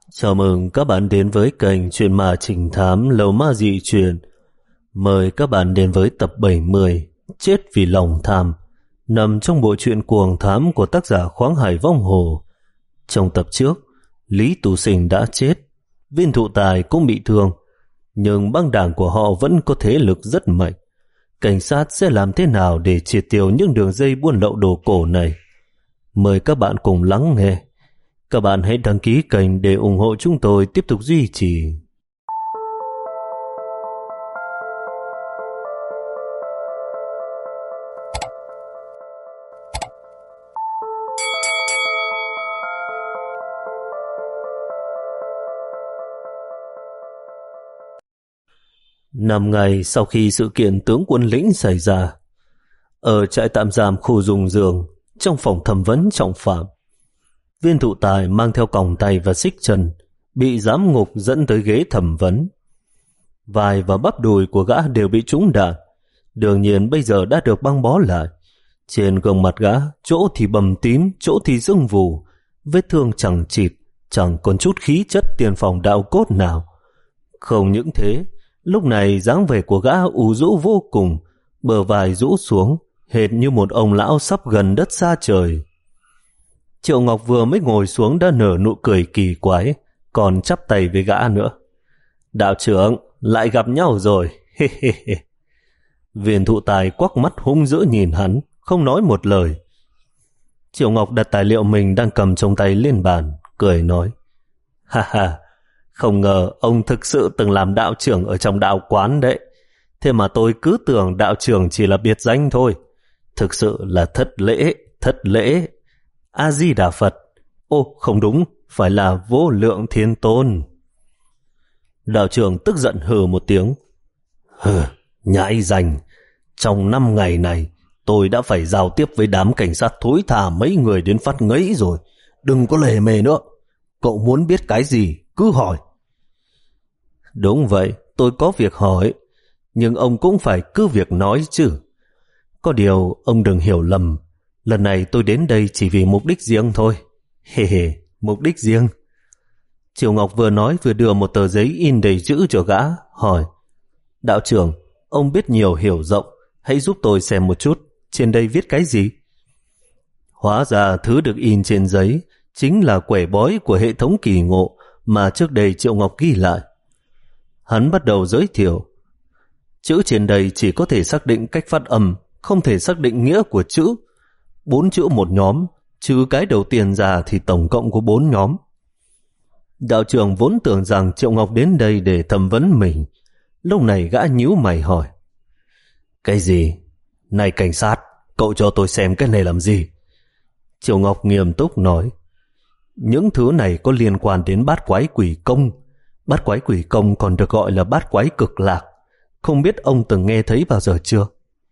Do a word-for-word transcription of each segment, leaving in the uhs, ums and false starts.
Chào mừng các bạn đến với kênh Chuyện Ma Trinh Thám Lầu Ma Dị Truyền. Mời các bạn đến với tập bảy mươi Chết Vì Lòng Tham, nằm trong bộ truyện cuồng thám của tác giả Khoáng Hải Vong Hồ. Trong tập trước, Lý Tú Sinh đã chết, Viên Thụ Tài cũng bị thương, nhưng băng đảng của họ vẫn có thế lực rất mạnh. Cảnh sát sẽ làm thế nào để triệt tiêu những đường dây buôn lậu đồ cổ này? Mời các bạn cùng lắng nghe. Các bạn hãy đăng ký kênh để ủng hộ chúng tôi tiếp tục duy trì. Năm ngày sau khi sự kiện tướng quân lĩnh xảy ra, ở trại tạm giam khu Dung Dương, trong phòng thẩm vấn trọng phạm, Viên Thụ Tài mang theo còng tay và xích chân, bị giám ngục dẫn tới ghế thẩm vấn. Vai và bắp đùi của gã đều bị trúng đạn, đương nhiên bây giờ đã được băng bó lại. Trên gương mặt gã, chỗ thì bầm tím, chỗ thì sưng vù, vết thương chẳng chịt, chẳng còn chút khí chất tiền phòng đạo cốt nào. Không những thế, lúc này dáng vẻ của gã u rũ vô cùng, bờ vai rũ xuống, hệt như một ông lão sắp gần đất xa trời. Triệu Ngọc vừa mới ngồi xuống đã nở nụ cười kỳ quái, còn chắp tay với gã nữa. Đạo trưởng, lại gặp nhau rồi. Viên Thụ Tài quắc mắt hung dữ nhìn hắn, không nói một lời. Triệu Ngọc đặt tài liệu mình đang cầm trong tay lên bàn, cười nói. Ha ha, không ngờ ông thực sự từng làm đạo trưởng ở trong đạo quán đấy. Thế mà tôi cứ tưởng đạo trưởng chỉ là biệt danh thôi. Thực sự là thất lễ, thất lễ. A-di-đà Phật. Ô, không đúng, phải là Vô Lượng Thiên Tôn. Đạo trưởng tức giận hừ một tiếng. Hừ, nhãi danh. Trong năm ngày này, tôi đã phải giao tiếp với đám cảnh sát thối thả mấy người đến phát ngấy rồi. Đừng có lề mề nữa. Cậu muốn biết cái gì, cứ hỏi. Đúng vậy, tôi có việc hỏi. Nhưng ông cũng phải cứ việc nói chứ. Có điều, ông đừng hiểu lầm. Lần này tôi đến đây chỉ vì mục đích riêng thôi. Hề hề, mục đích riêng. Triệu Ngọc vừa nói vừa đưa một tờ giấy in đầy chữ cho gã, hỏi. Đạo trưởng, ông biết nhiều hiểu rộng, hãy giúp tôi xem một chút, trên đây viết cái gì? Hóa ra thứ được in trên giấy chính là quẻ bói của hệ thống kỳ ngộ mà trước đây Triệu Ngọc ghi lại. Hắn bắt đầu giới thiệu. Chữ trên đây chỉ có thể xác định cách phát âm, không thể xác định nghĩa của chữ. Bốn chữ một nhóm, trừ cái đầu tiên ra thì tổng cộng có bốn nhóm. Đạo trưởng vốn tưởng rằng Triệu Ngọc đến đây để thẩm vấn mình. Lúc này gã nhíu mày hỏi. Cái gì? Này cảnh sát, cậu cho tôi xem cái này làm gì? Triệu Ngọc nghiêm túc nói. Những thứ này có liên quan đến bát quái quỷ công. Bát quái quỷ công còn được gọi là bát quái cực lạc. Không biết ông từng nghe thấy bao giờ chưa?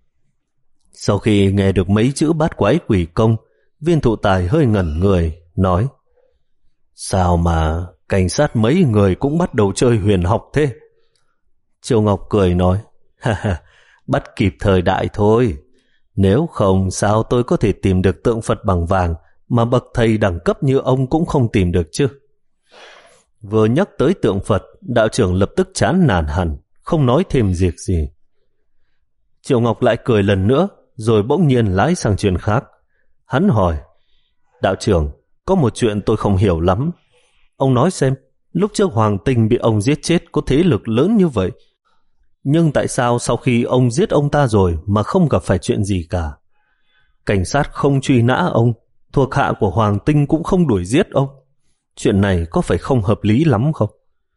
Sau khi nghe được mấy chữ bát quái quỷ công, Viên Thụ Tài hơi ngẩn người, nói. Sao mà cảnh sát mấy người cũng bắt đầu chơi huyền học thế? Triệu Ngọc cười nói. Ha ha, bắt kịp thời đại thôi. Nếu không sao tôi có thể tìm được tượng Phật bằng vàng mà bậc thầy đẳng cấp như ông cũng không tìm được chứ? Vừa nhắc tới tượng Phật, đạo trưởng lập tức chán nản hẳn, không nói thêm việc gì. Triệu Ngọc lại cười lần nữa, rồi bỗng nhiên lái sang chuyện khác. Hắn hỏi, đạo trưởng, có một chuyện tôi không hiểu lắm. Ông nói xem, lúc trước Hoàng Tinh bị ông giết chết có thế lực lớn như vậy. Nhưng tại sao sau khi ông giết ông ta rồi mà không gặp phải chuyện gì cả? Cảnh sát không truy nã ông, thuộc hạ của Hoàng Tinh cũng không đuổi giết ông. Chuyện này có phải không hợp lý lắm không?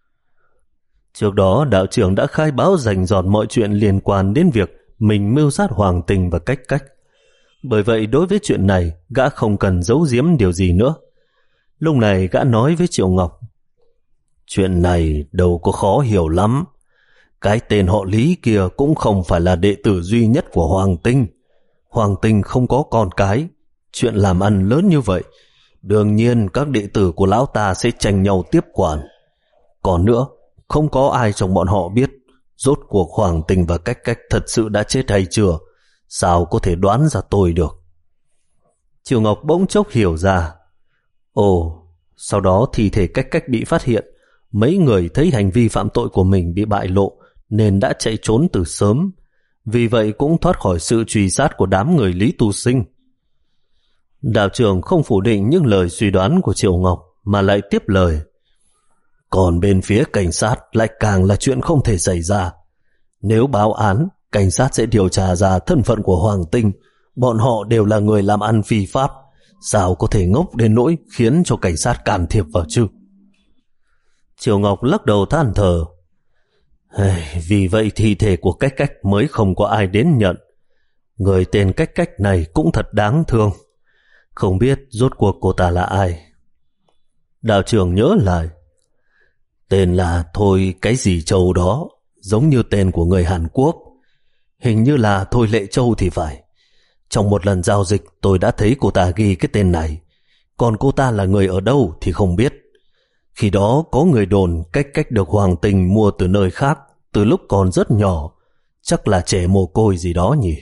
Trước đó đạo trưởng đã khai báo rành rọt mọi chuyện liên quan đến việc mình mưu sát Hoàng Tinh và Cách Cách. Bởi vậy đối với chuyện này, gã không cần giấu giếm điều gì nữa. Lúc này gã nói với Triệu Ngọc. Chuyện này đâu có khó hiểu lắm. Cái tên họ Lý kia cũng không phải là đệ tử duy nhất của Hoàng Tinh. Hoàng Tinh không có con cái. Chuyện làm ăn lớn như vậy, đương nhiên các đệ tử của lão ta sẽ tranh nhau tiếp quản. Còn nữa, không có ai trong bọn họ biết rốt cuộc Hoàng Tinh và Cách Cách thật sự đã chết hay chưa. Sao có thể đoán ra tôi được? Triệu Ngọc bỗng chốc hiểu ra. Ồ, Sau đó thi thể Cách Cách bị phát hiện. Mấy người thấy hành vi phạm tội của mình bị bại lộ nên đã chạy trốn từ sớm, vì vậy cũng thoát khỏi sự truy sát của đám người Lý Tu Sinh. Đạo trưởng không phủ định những lời suy đoán của Triệu Ngọc mà lại tiếp lời. Còn bên phía cảnh sát lại càng là chuyện không thể xảy ra. Nếu báo án, cảnh sát sẽ điều tra ra thân phận của Hoàng Tinh. Bọn họ đều là người làm ăn phi pháp, sao có thể ngốc đến nỗi khiến cho cảnh sát can thiệp vào chứ? Triệu Ngọc lắc đầu than thở. Vì vậy thi thể của Cách Cách mới không có ai đến nhận. Người tên Cách Cách này cũng thật đáng thương. Không biết rốt cuộc cô ta là ai. Đạo trưởng nhớ lại. Tên là Thôi cái gì Châu đó, giống như tên của người Hàn Quốc. Hình như là Thôi Lệ Châu thì phải. Trong một lần giao dịch tôi đã thấy cô ta ghi cái tên này. Còn cô ta là người ở đâu thì không biết. Khi đó có người đồn Cách Cách được Hoàng Tình mua từ nơi khác từ lúc còn rất nhỏ. Chắc là trẻ mồ côi gì đó nhỉ.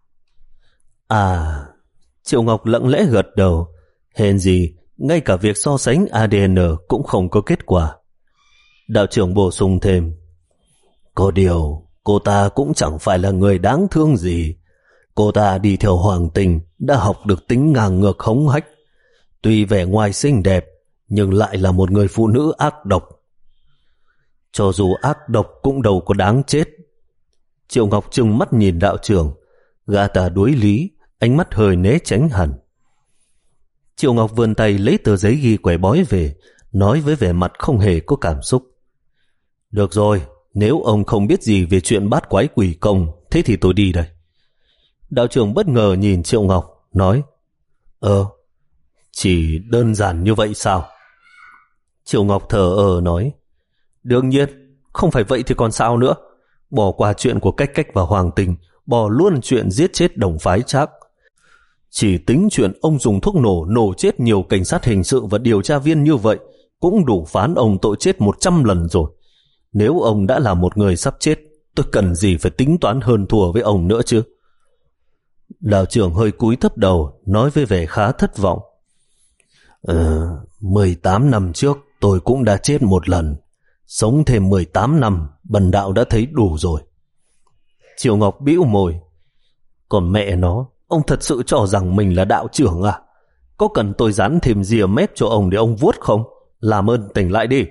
À, Triệu Ngọc lặng lẽ gật đầu. Hèn gì ngay cả việc so sánh a đê en cũng không có kết quả. Đạo trưởng bổ sung thêm. Có điều cô ta cũng chẳng phải là người đáng thương gì. Cô ta đi theo Hoàng Tình đã học được tính ngang ngược hống hách. Tuy vẻ ngoài xinh đẹp nhưng lại là một người phụ nữ ác độc. Cho dù ác độc cũng đâu có đáng chết. Triệu Ngọc trừng mắt nhìn đạo trưởng. Gã ta đuối lý, ánh mắt hơi né tránh hẳn. Triệu Ngọc vươn tay lấy tờ giấy ghi quẻ bói về, nói với vẻ mặt không hề có cảm xúc. Được rồi, nếu ông không biết gì về chuyện bát quái quỷ công, thế thì tôi đi đây. Đạo trưởng bất ngờ nhìn Triệu Ngọc, nói. Ờ, chỉ đơn giản như vậy sao? Triệu Ngọc thở ờ nói. Đương nhiên, không phải vậy thì còn sao nữa. Bỏ qua chuyện của Cách Cách và Hoàng Tình, bỏ luôn chuyện giết chết đồng phái Trác. Chỉ tính chuyện ông dùng thuốc nổ nổ chết nhiều cảnh sát hình sự và điều tra viên như vậy cũng đủ phán ông tội chết một trăm lần rồi. Nếu ông đã là một người sắp chết, tôi cần gì phải tính toán hơn thua với ông nữa chứ? Đạo trưởng hơi cúi thấp đầu, nói với vẻ khá thất vọng. Ờ, mười tám năm trước tôi cũng đã chết một lần. Sống thêm mười tám năm, bần đạo đã thấy đủ rồi. Triệu Ngọc bĩu môi. Còn mẹ nó, ông thật sự cho rằng mình là đạo trưởng à? Có cần tôi dán thêm rìa mép cho ông để ông vuốt không? Làm ơn tỉnh lại đi.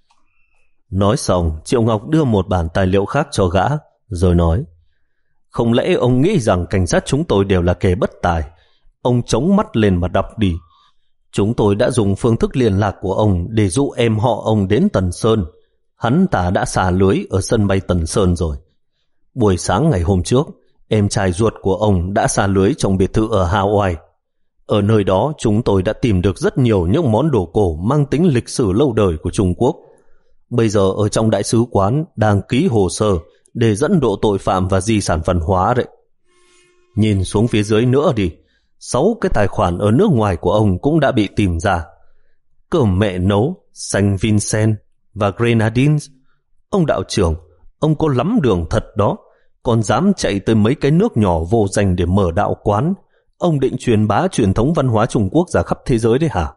Nói xong, Triệu Ngọc đưa một bản tài liệu khác cho gã, rồi nói. Không lẽ ông nghĩ rằng cảnh sát chúng tôi đều là kẻ bất tài? Ông chống mắt lên mà đọc đi. Chúng tôi đã dùng phương thức liên lạc của ông để dụ em họ ông đến Tần Sơn. Hắn ta đã xả lưới ở sân bay Tần Sơn rồi. Buổi sáng ngày hôm trước, em trai ruột của ông đã xả lưới trong biệt thự ở Hawaii. Ở nơi đó chúng tôi đã tìm được rất nhiều những món đồ cổ mang tính lịch sử lâu đời của Trung Quốc. Bây giờ ở trong đại sứ quán đang ký hồ sơ để dẫn độ tội phạm và di sản văn hóa đấy. Nhìn xuống phía dưới nữa đi, sáu cái tài khoản ở nước ngoài của ông cũng đã bị tìm ra. Cơm mẹ nấu, Saint Vincent và Grenadines. Ông đạo trưởng, ông có lắm đường thật đó, còn dám chạy tới mấy cái nước nhỏ vô danh để mở đạo quán. Ông định truyền bá truyền thống văn hóa Trung Quốc ra khắp thế giới đấy hả?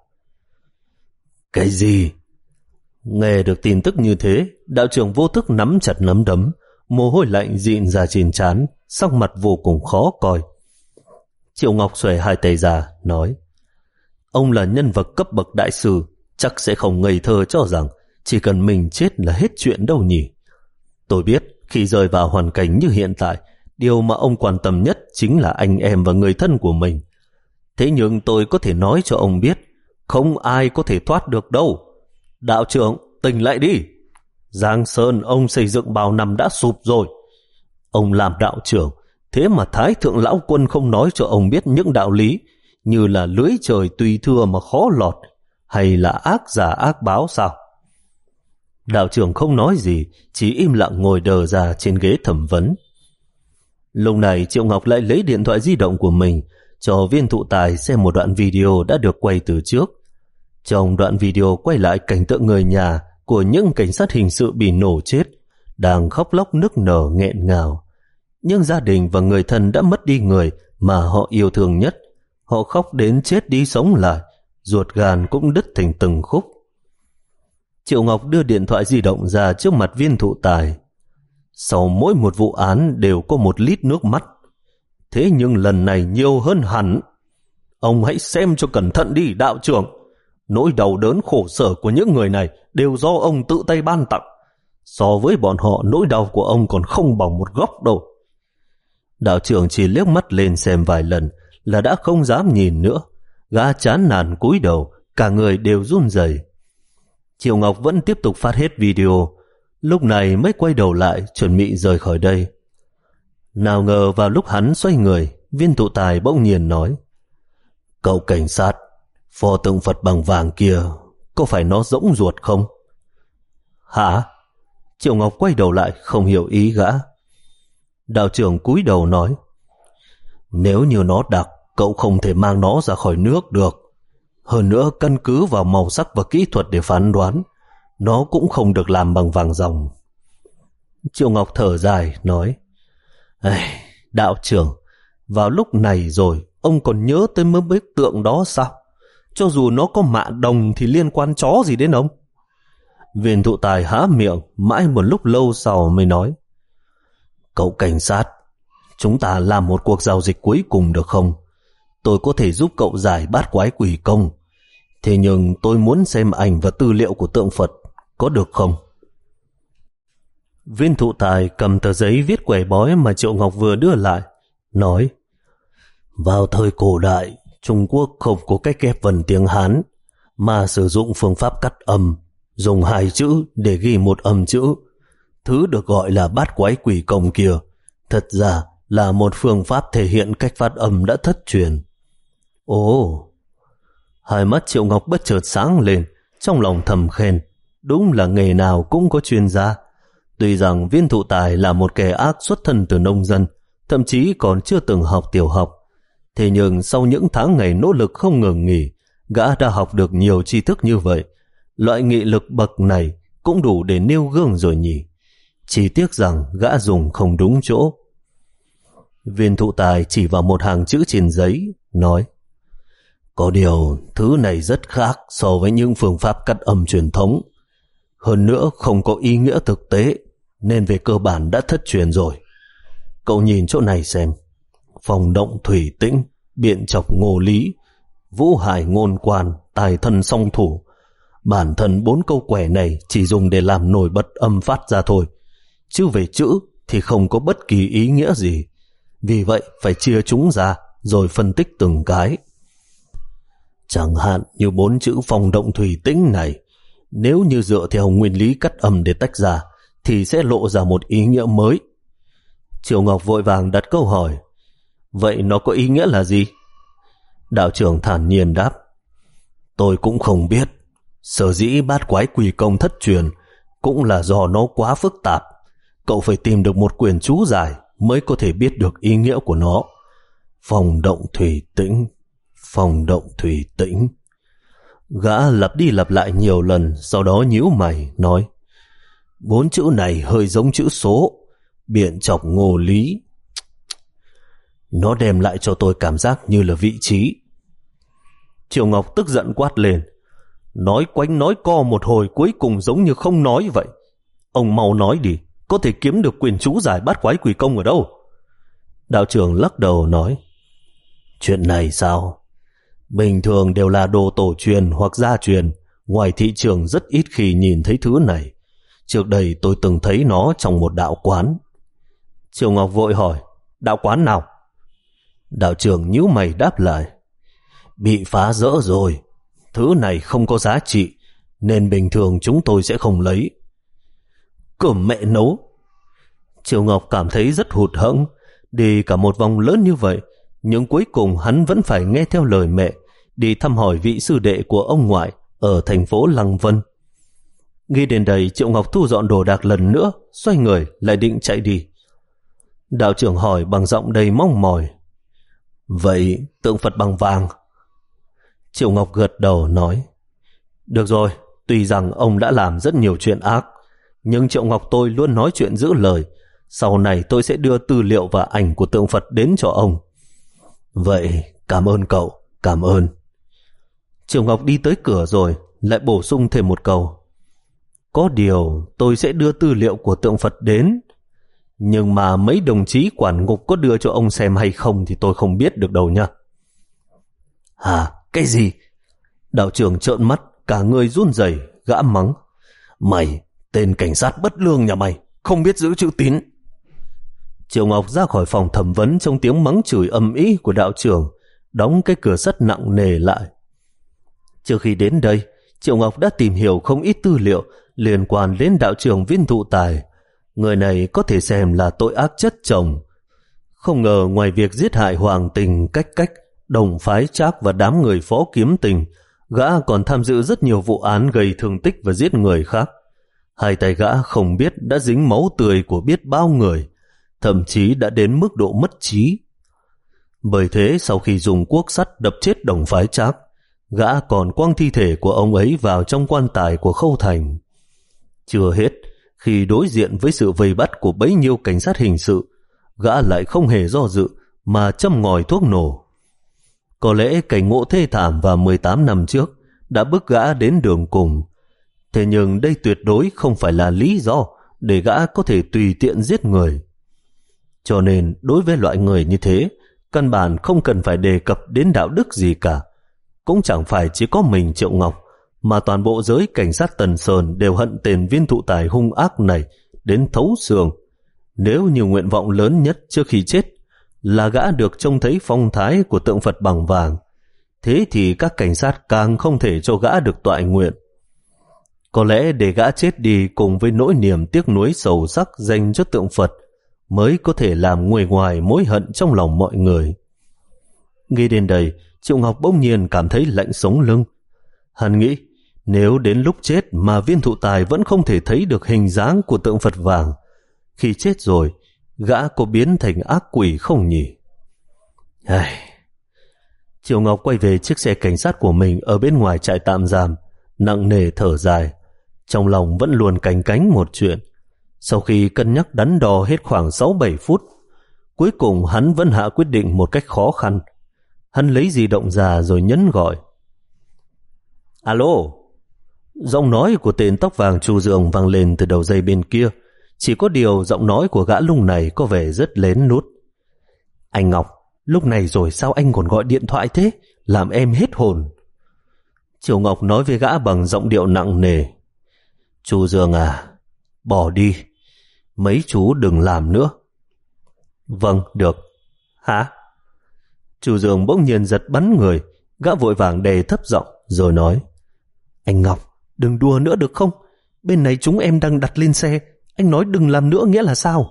Cái gì? Nghe được tin tức như thế, đạo trưởng vô thức nắm chặt nắm đấm, mồ hôi lạnh dịn ra trên trán, sắc mặt vô cùng khó coi. Triệu Ngọc xuề hai tay ra, nói. Ông là nhân vật cấp bậc đại sư, chắc sẽ không ngây thơ cho rằng chỉ cần mình chết là hết chuyện đâu nhỉ. Tôi biết khi rơi vào hoàn cảnh như hiện tại, điều mà ông quan tâm nhất chính là anh em và người thân của mình. Thế nhưng tôi có thể nói cho ông biết, không ai có thể thoát được đâu. Đạo trưởng, tỉnh lại đi. Giang Sơn ông xây dựng bao năm đã sụp rồi. Ông làm đạo trưởng, thế mà Thái Thượng Lão Quân không nói cho ông biết những đạo lý như là lưới trời tùy thưa mà khó lọt, hay là ác giả ác báo sao? Đạo trưởng không nói gì, chỉ im lặng ngồi đờ ra trên ghế thẩm vấn. Lúc này Triệu Ngọc lại lấy điện thoại di động của mình cho viên thụ tài xem một đoạn video đã được quay từ trước. Trong đoạn video quay lại cảnh tượng người nhà của những cảnh sát hình sự bị nổ chết đang khóc lóc nức nở nghẹn ngào. Nhưng gia đình và người thân đã mất đi người mà họ yêu thương nhất. Họ khóc đến chết đi sống lại, ruột gan cũng đứt thành từng khúc. Triệu Ngọc đưa điện thoại di động ra trước mặt Viên Thụ Tài. Sau mỗi một vụ án đều có một lít nước mắt, thế nhưng lần này nhiều hơn hẳn. Ông hãy xem cho cẩn thận đi đạo trưởng. Nỗi đau đớn khổ sở của những người này đều do ông tự tay ban tặng. So với bọn họ, nỗi đau của ông còn không bằng một góc đâu. Đạo trưởng chỉ liếc mắt lên xem vài lần là đã không dám nhìn nữa. Gã chán nản cúi đầu, cả người đều run rẩy. Triệu Ngọc vẫn tiếp tục phát hết video, lúc này mới quay đầu lại chuẩn bị rời khỏi đây. Nào ngờ vào lúc hắn xoay người, Viên Thụ Tài bỗng nhiên nói: Cậu cảnh sát, pho tượng Phật bằng vàng kia có phải nó rỗng ruột không? Hả? Triệu Ngọc quay đầu lại không hiểu ý gã. Đạo trưởng cúi đầu nói: Nếu như nó đặc, cậu không thể mang nó ra khỏi nước được. Hơn nữa, căn cứ vào màu sắc và kỹ thuật để phán đoán, nó cũng không được làm bằng vàng ròng. Triệu Ngọc thở dài nói: Đạo trưởng, vào lúc này rồi ông còn nhớ tới mấy bức tượng đó sao? Cho dù nó có mạ đồng thì liên quan chó gì đến ông? Viên Thụ Tài há miệng mãi một lúc lâu sau mới nói: Cậu cảnh sát, chúng ta làm một cuộc giao dịch cuối cùng được không? Tôi có thể giúp cậu giải bát quái quỷ công, thế nhưng tôi muốn xem ảnh và tư liệu của tượng Phật, có được không? Viên Thụ Tài cầm tờ giấy viết quẻ bói mà Triệu Ngọc vừa đưa lại, nói: Vào thời cổ đại, Trung Quốc không có cách ghép vần tiếng Hán, mà sử dụng phương pháp cắt âm, dùng hai chữ để ghi một âm chữ. Thứ được gọi là bát quái quỷ công kia, thật ra là một phương pháp thể hiện cách phát âm đã thất truyền. Ồ! Hai mắt Triệu Ngọc bất chợt sáng lên, trong lòng thầm khen, đúng là nghề nào cũng có chuyên gia. Tuy rằng Viên Thụ Tài là một kẻ ác xuất thân từ nông dân, thậm chí còn chưa từng học tiểu học, thế nhưng sau những tháng ngày nỗ lực không ngừng nghỉ, gã đã học được nhiều tri thức như vậy. Loại nghị lực bậc này cũng đủ để nêu gương rồi nhỉ. Chỉ tiếc rằng gã dùng không đúng chỗ. Viên Thụ Tài chỉ vào một hàng chữ trên giấy, nói: Có điều thứ này rất khác so với những phương pháp cắt âm truyền thống. Hơn nữa không có ý nghĩa thực tế, nên về cơ bản đã thất truyền rồi. Cậu nhìn chỗ này xem: Phòng động thủy tĩnh, biện chọc ngô lý, vũ hải ngôn quan, tài thân song thủ. Bản thân bốn câu quẻ này chỉ dùng để làm nổi bật âm phát ra thôi, chứ về chữ thì không có bất kỳ ý nghĩa gì. Vì vậy phải chia chúng ra rồi phân tích từng cái. Chẳng hạn như bốn chữ phòng động thủy tĩnh này, nếu như dựa theo nguyên lý cắt âm để tách ra thì sẽ lộ ra một ý nghĩa mới. Triệu Ngọc vội vàng đặt câu hỏi: Vậy nó có ý nghĩa là gì? Đạo trưởng thản nhiên đáp: Tôi cũng không biết. Sở dĩ bát quái quỷ công thất truyền cũng là do nó quá phức tạp. Cậu phải tìm được một quyển chú giải mới có thể biết được ý nghĩa của nó. Phòng động thủy tĩnh, phòng động thủy tĩnh. Gã lặp đi lặp lại nhiều lần, sau đó nhíu mày nói: Bốn chữ này hơi giống chữ số, biện chọc ngô lý. Nó đem lại cho tôi cảm giác như là vị trí. Triệu Ngọc tức giận quát lên: Nói quánh nói co một hồi cuối cùng giống như không nói vậy. Ông mau nói đi, có thể kiếm được quyền chú giải bát quái quỷ công ở đâu? Đạo trưởng lắc đầu nói: Chuyện này sao? Bình thường đều là đồ tổ truyền hoặc gia truyền, ngoài thị trường rất ít khi nhìn thấy thứ này. Trước đây tôi từng thấy nó trong một đạo quán. Triệu Ngọc vội hỏi: Đạo quán nào? Đạo trưởng nhíu mày đáp lại: Bị phá rỡ rồi. Thứ này không có giá trị, nên bình thường chúng tôi sẽ không lấy. Cơm mẹ nấu! Triệu Ngọc cảm thấy rất hụt hẫng. Đi cả một vòng lớn như vậy, nhưng cuối cùng hắn vẫn phải nghe theo lời mẹ, đi thăm hỏi vị sư đệ của ông ngoại ở thành phố Lăng Vân. Nghĩ đến đây, Triệu Ngọc thu dọn đồ đạc lần nữa, xoay người lại định chạy đi. Đạo trưởng hỏi bằng giọng đầy mong mỏi: Vậy tượng Phật bằng vàng? Triệu Ngọc gật đầu nói: Được rồi, tuy rằng ông đã làm rất nhiều chuyện ác, nhưng Triệu Ngọc tôi luôn nói chuyện giữ lời. Sau này tôi sẽ đưa tư liệu và ảnh của tượng Phật đến cho ông. Vậy cảm ơn cậu, cảm ơn. Triệu Ngọc đi tới cửa rồi lại bổ sung thêm một câu. Có điều tôi sẽ đưa tư liệu của tượng Phật đến, nhưng mà mấy đồng chí quản ngục có đưa cho ông xem hay không thì tôi không biết được đâu nha. Hả? Cái gì? Đạo trưởng trợn mắt, cả người run rẩy, gã mắng. Mày, tên cảnh sát bất lương nhà mày, không biết giữ chữ tín. Triệu Ngọc ra khỏi phòng thẩm vấn trong tiếng mắng chửi ầm ĩ của đạo trưởng, đóng cái cửa sắt nặng nề lại. Trước khi đến đây, Triệu Ngọc đã tìm hiểu không ít tư liệu liên quan đến đạo trưởng Viên Thụ Tài. Người này có thể xem là tội ác chất chồng. Không ngờ ngoài việc giết hại Hoàng Tình, Cách Cách, Đồng Phái Trác và đám người Phó Kiếm Tình, gã còn tham dự rất nhiều vụ án gây thương tích và giết người khác. Hai tay gã không biết đã dính máu tươi của biết bao người, thậm chí đã đến mức độ mất trí. Bởi thế sau khi dùng cuốc sắt đập chết Đồng Phái Trác, gã còn quăng thi thể của ông ấy vào trong quan tài của Khâu Thành. Chưa hết, khi đối diện với sự vây bắt của bấy nhiêu cảnh sát hình sự, gã lại không hề do dự mà châm ngòi thuốc nổ. Có lẽ cảnh ngộ thê thảm vào mười tám năm trước đã bức gã đến đường cùng. Thế nhưng đây tuyệt đối không phải là lý do để gã có thể tùy tiện giết người. Cho nên đối với loại người như thế, căn bản không cần phải đề cập đến đạo đức gì cả. Cũng chẳng phải chỉ có mình Triệu Ngọc, mà toàn bộ giới cảnh sát Tần Sơn đều hận tên Viên Thụ Tài hung ác này đến thấu xương. Nếu như nguyện vọng lớn nhất trước khi chết là gã được trông thấy phong thái của tượng Phật bằng vàng, thế thì các cảnh sát càng không thể cho gã được toại nguyện. Có lẽ để gã chết đi cùng với nỗi niềm tiếc nuối sâu sắc dành cho tượng Phật mới có thể làm nguôi ngoài mối hận trong lòng mọi người. Nghĩ đến đây, Triệu Ngọc bỗng nhiên cảm thấy lạnh sống lưng. Hắn nghĩ, nếu đến lúc chết mà Viên Thụ Tài vẫn không thể thấy được hình dáng của tượng Phật vàng, khi chết rồi, gã có biến thành ác quỷ không nhỉ? Ai... Triệu Ngọc quay về chiếc xe cảnh sát của mình ở bên ngoài trại tạm giam, nặng nề thở dài. Trong lòng vẫn luôn canh cánh một chuyện. Sau khi cân nhắc đắn đo hết khoảng sáu bảy phút, cuối cùng hắn vẫn hạ quyết định một cách khó khăn. Hắn lấy di động ra rồi nhấn gọi. Alo. Giọng nói của tên tóc vàng Chu Dương vang lên từ đầu dây bên kia. Chỉ có điều giọng nói của gã lúc này có vẻ rất lén lút. Anh Ngọc, lúc này rồi sao anh còn gọi điện thoại thế? Làm em hết hồn. Triệu Ngọc nói với gã bằng giọng điệu nặng nề. Chu Dương à, bỏ đi. Mấy chú đừng làm nữa. Vâng, được. Hả? Chu Dương bỗng nhiên giật bắn người. Gã vội vàng đề thấp giọng rồi nói. Anh Ngọc, đừng đùa nữa được không? Bên này chúng em đang đặt lên xe. Anh nói đừng làm nữa nghĩa là sao?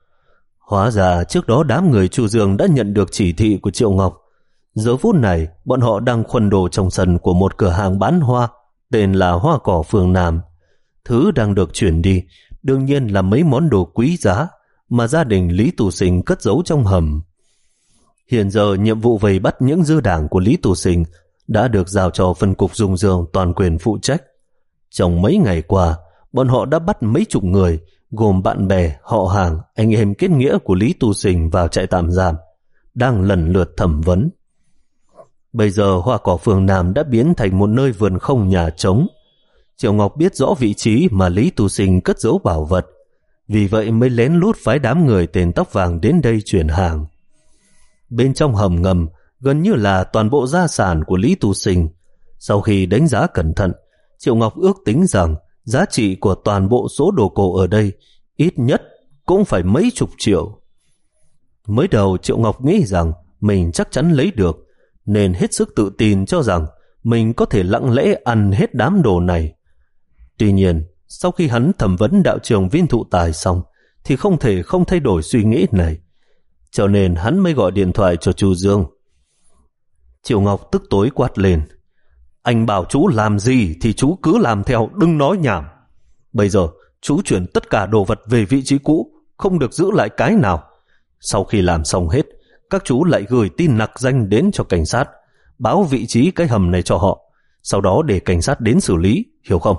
Hóa ra trước đó đám người Chu Dương đã nhận được chỉ thị của Triệu Ngọc. Giờ phút này bọn họ đang khuân đồ trong sân của một cửa hàng bán hoa tên là Hoa Cỏ Phương Nam. Thứ đang được chuyển đi đương nhiên là mấy món đồ quý giá mà gia đình Lý Tù Sinh cất giấu trong hầm. Hiện giờ nhiệm vụ vây bắt những dư đảng của Lý Tù Sinh đã được giao cho phân cục Dung Dương toàn quyền phụ trách. Trong mấy ngày qua, bọn họ đã bắt mấy chục người gồm bạn bè, họ hàng, anh em kết nghĩa của Lý Tu Sinh vào trại tạm giam, đang lần lượt thẩm vấn. Bây giờ Hoa Cỏ Phương Nam đã biến thành một nơi vườn không nhà trống. Triệu Ngọc biết rõ vị trí mà Lý Tu Sinh cất giấu bảo vật, vì vậy mới lén lút phái đám người tên tóc vàng đến đây chuyển hàng. Bên trong hầm ngầm gần như là toàn bộ gia sản của Lý Tu Sinh. Sau khi đánh giá cẩn thận, Triệu Ngọc ước tính rằng giá trị của toàn bộ số đồ cổ ở đây ít nhất cũng phải mấy chục triệu. Mới đầu Triệu Ngọc nghĩ rằng mình chắc chắn lấy được, nên hết sức tự tin cho rằng mình có thể lặng lẽ ăn hết đám đồ này. Tuy nhiên, sau khi hắn thẩm vấn đạo trưởng Viên Thụ Tài xong, thì không thể không thay đổi suy nghĩ này. Cho nên hắn mới gọi điện thoại cho Chu Dương. Triệu Ngọc tức tối quát lên. Anh bảo chú làm gì thì chú cứ làm theo, đừng nói nhảm. Bây giờ chú chuyển tất cả đồ vật về vị trí cũ, không được giữ lại cái nào. Sau khi làm xong hết, các chú lại gửi tin nặc danh đến cho cảnh sát, báo vị trí cái hầm này cho họ, sau đó để cảnh sát đến xử lý, hiểu không?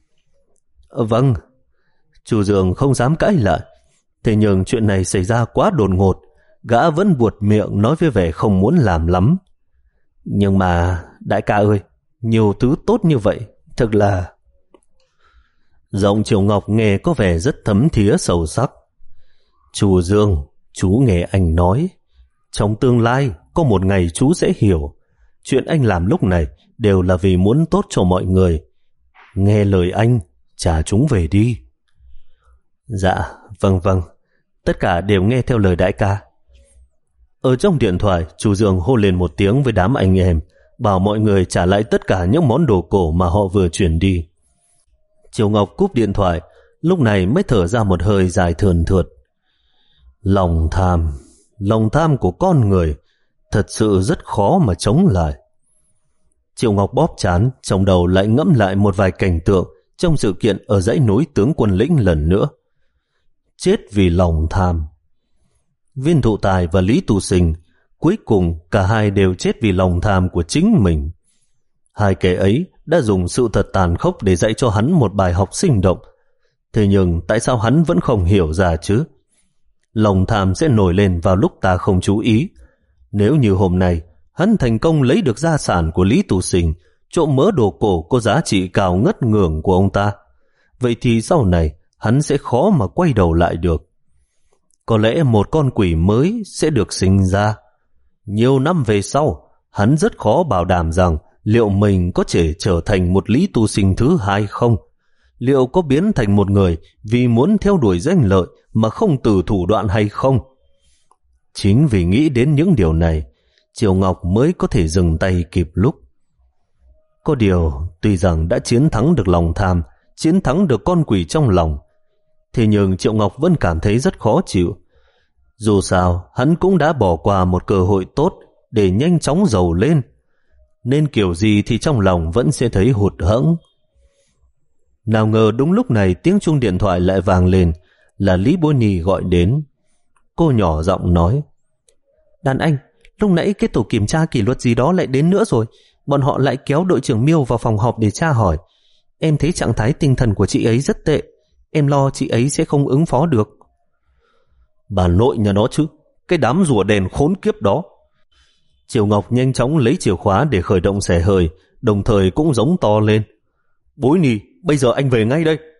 Vâng. Chu Dương không dám cãi lại. Thế nhưng chuyện này xảy ra quá đột ngột, gã vẫn buột miệng nói với vẻ không muốn làm lắm. Nhưng mà đại ca ơi, nhiều thứ tốt như vậy, thật là... Giọng Triệu Ngọc nghe có vẻ rất thấm thía sâu sắc. Chú Dương, chú nghe anh nói, trong tương lai có một ngày chú sẽ hiểu, chuyện anh làm lúc này đều là vì muốn tốt cho mọi người. Nghe lời anh, trả chúng về đi. Dạ, vâng vâng, tất cả đều nghe theo lời đại ca. Ở trong điện thoại, chú Dương hô lên một tiếng với đám anh em, bảo mọi người trả lại tất cả những món đồ cổ mà họ vừa chuyển đi. Triệu Ngọc cúp điện thoại, lúc này mới thở ra một hơi dài thườn thượt. Lòng tham, lòng tham của con người thật sự rất khó mà chống lại. Triệu Ngọc bóp trán, trong đầu lại ngẫm lại một vài cảnh tượng trong sự kiện ở dãy núi Tướng Quân Lĩnh lần nữa. Chết vì lòng tham. Viên Thụ Tài và Lý Tu Sinh, cuối cùng cả hai đều chết vì lòng tham của chính mình. Hai kẻ ấy đã dùng sự thật tàn khốc để dạy cho hắn một bài học sinh động. Thế nhưng tại sao hắn vẫn không hiểu ra chứ? Lòng tham sẽ nổi lên vào lúc ta không chú ý. Nếu như hôm nay hắn thành công lấy được gia sản của Lý Tu Sinh, trộm mớ đồ cổ có giá trị cao ngất ngưỡng của ông ta, vậy thì sau này hắn sẽ khó mà quay đầu lại được. Có lẽ một con quỷ mới sẽ được sinh ra. Nhiều năm về sau, hắn rất khó bảo đảm rằng liệu mình có thể trở thành một Lý Tu Sinh thứ hai không? Liệu có biến thành một người vì muốn theo đuổi danh lợi mà không từ thủ đoạn hay không? Chính vì nghĩ đến những điều này, Triệu Ngọc mới có thể dừng tay kịp lúc. Có điều, tuy rằng đã chiến thắng được lòng tham, chiến thắng được con quỷ trong lòng, thế nhưng Triệu Ngọc vẫn cảm thấy rất khó chịu. Dù sao, hắn cũng đã bỏ qua một cơ hội tốt để nhanh chóng giàu lên, nên kiểu gì thì trong lòng vẫn sẽ thấy hụt hẫng. Nào ngờ đúng lúc này tiếng chuông điện thoại lại vang lên, là Lý Bố Nhi gọi đến. Cô nhỏ giọng nói: Đàn anh, lúc nãy cái tổ kiểm tra kỷ luật gì đó lại đến nữa rồi. Bọn họ lại kéo đội trưởng Miêu vào phòng họp để tra hỏi. Em thấy trạng thái tinh thần của chị ấy rất tệ. Em lo chị ấy sẽ không ứng phó được. Bà nội nhà nó chứ, cái đám rùa đèn khốn kiếp đó. Triệu Ngọc nhanh chóng lấy chìa khóa để khởi động xẻ hơi, đồng thời cũng giống to lên: Bối Nhi, bây giờ anh về ngay đây.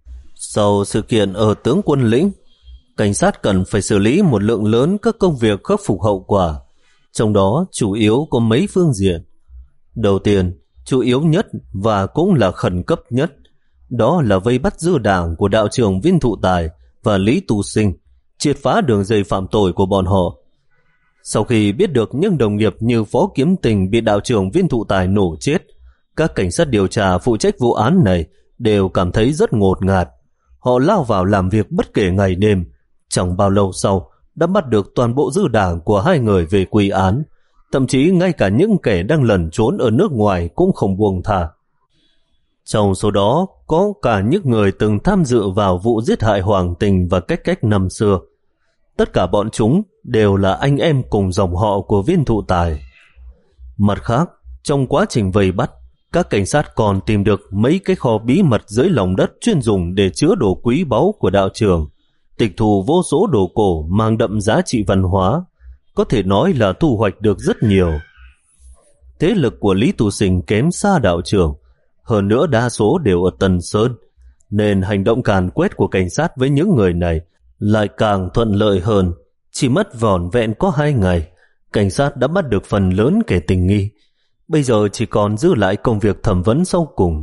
Sau sự kiện ở Tướng Quân Lĩnh, cảnh sát cần phải xử lý một lượng lớn các công việc khắc phục hậu quả, trong đó chủ yếu có mấy phương diện. Đầu tiên, chủ yếu nhất và cũng là khẩn cấp nhất, đó là vây bắt dư đảng của đạo trưởng Viên Thụ Tài và Lý Tu Sinh, triệt phá đường dây phạm tội của bọn họ. Sau khi biết được những đồng nghiệp như Phó Kiếm Tình bị đạo trưởng Viên Thụ Tài nổ chết, các cảnh sát điều tra phụ trách vụ án này đều cảm thấy rất ngột ngạt. Họ lao vào làm việc bất kể ngày đêm. Chẳng bao lâu sau đã bắt được toàn bộ dư đảng của hai người về quy án, thậm chí ngay cả những kẻ đang lẩn trốn ở nước ngoài cũng không buông tha. Trong số đó có cả những người từng tham dự vào vụ giết hại Hoàng Tình và Cách Cách năm xưa. Tất cả bọn chúng đều là anh em cùng dòng họ của Viên Thụ Tài. Mặt khác, trong quá trình vây bắt, các cảnh sát còn tìm được mấy cái kho bí mật dưới lòng đất chuyên dùng để chứa đồ quý báu của đạo trưởng, tịch thu vô số đồ cổ mang đậm giá trị văn hóa, có thể nói là thu hoạch được rất nhiều. Thế lực của Lý Tu Sinh kém xa đạo trưởng, hơn nữa đa số đều ở Tân Sơn, nên hành động càn quét của cảnh sát với những người này lại càng thuận lợi hơn. Chỉ mất vỏn vẹn có hai ngày, cảnh sát đã bắt được phần lớn kẻ tình nghi. Bây giờ chỉ còn giữ lại công việc thẩm vấn sau cùng.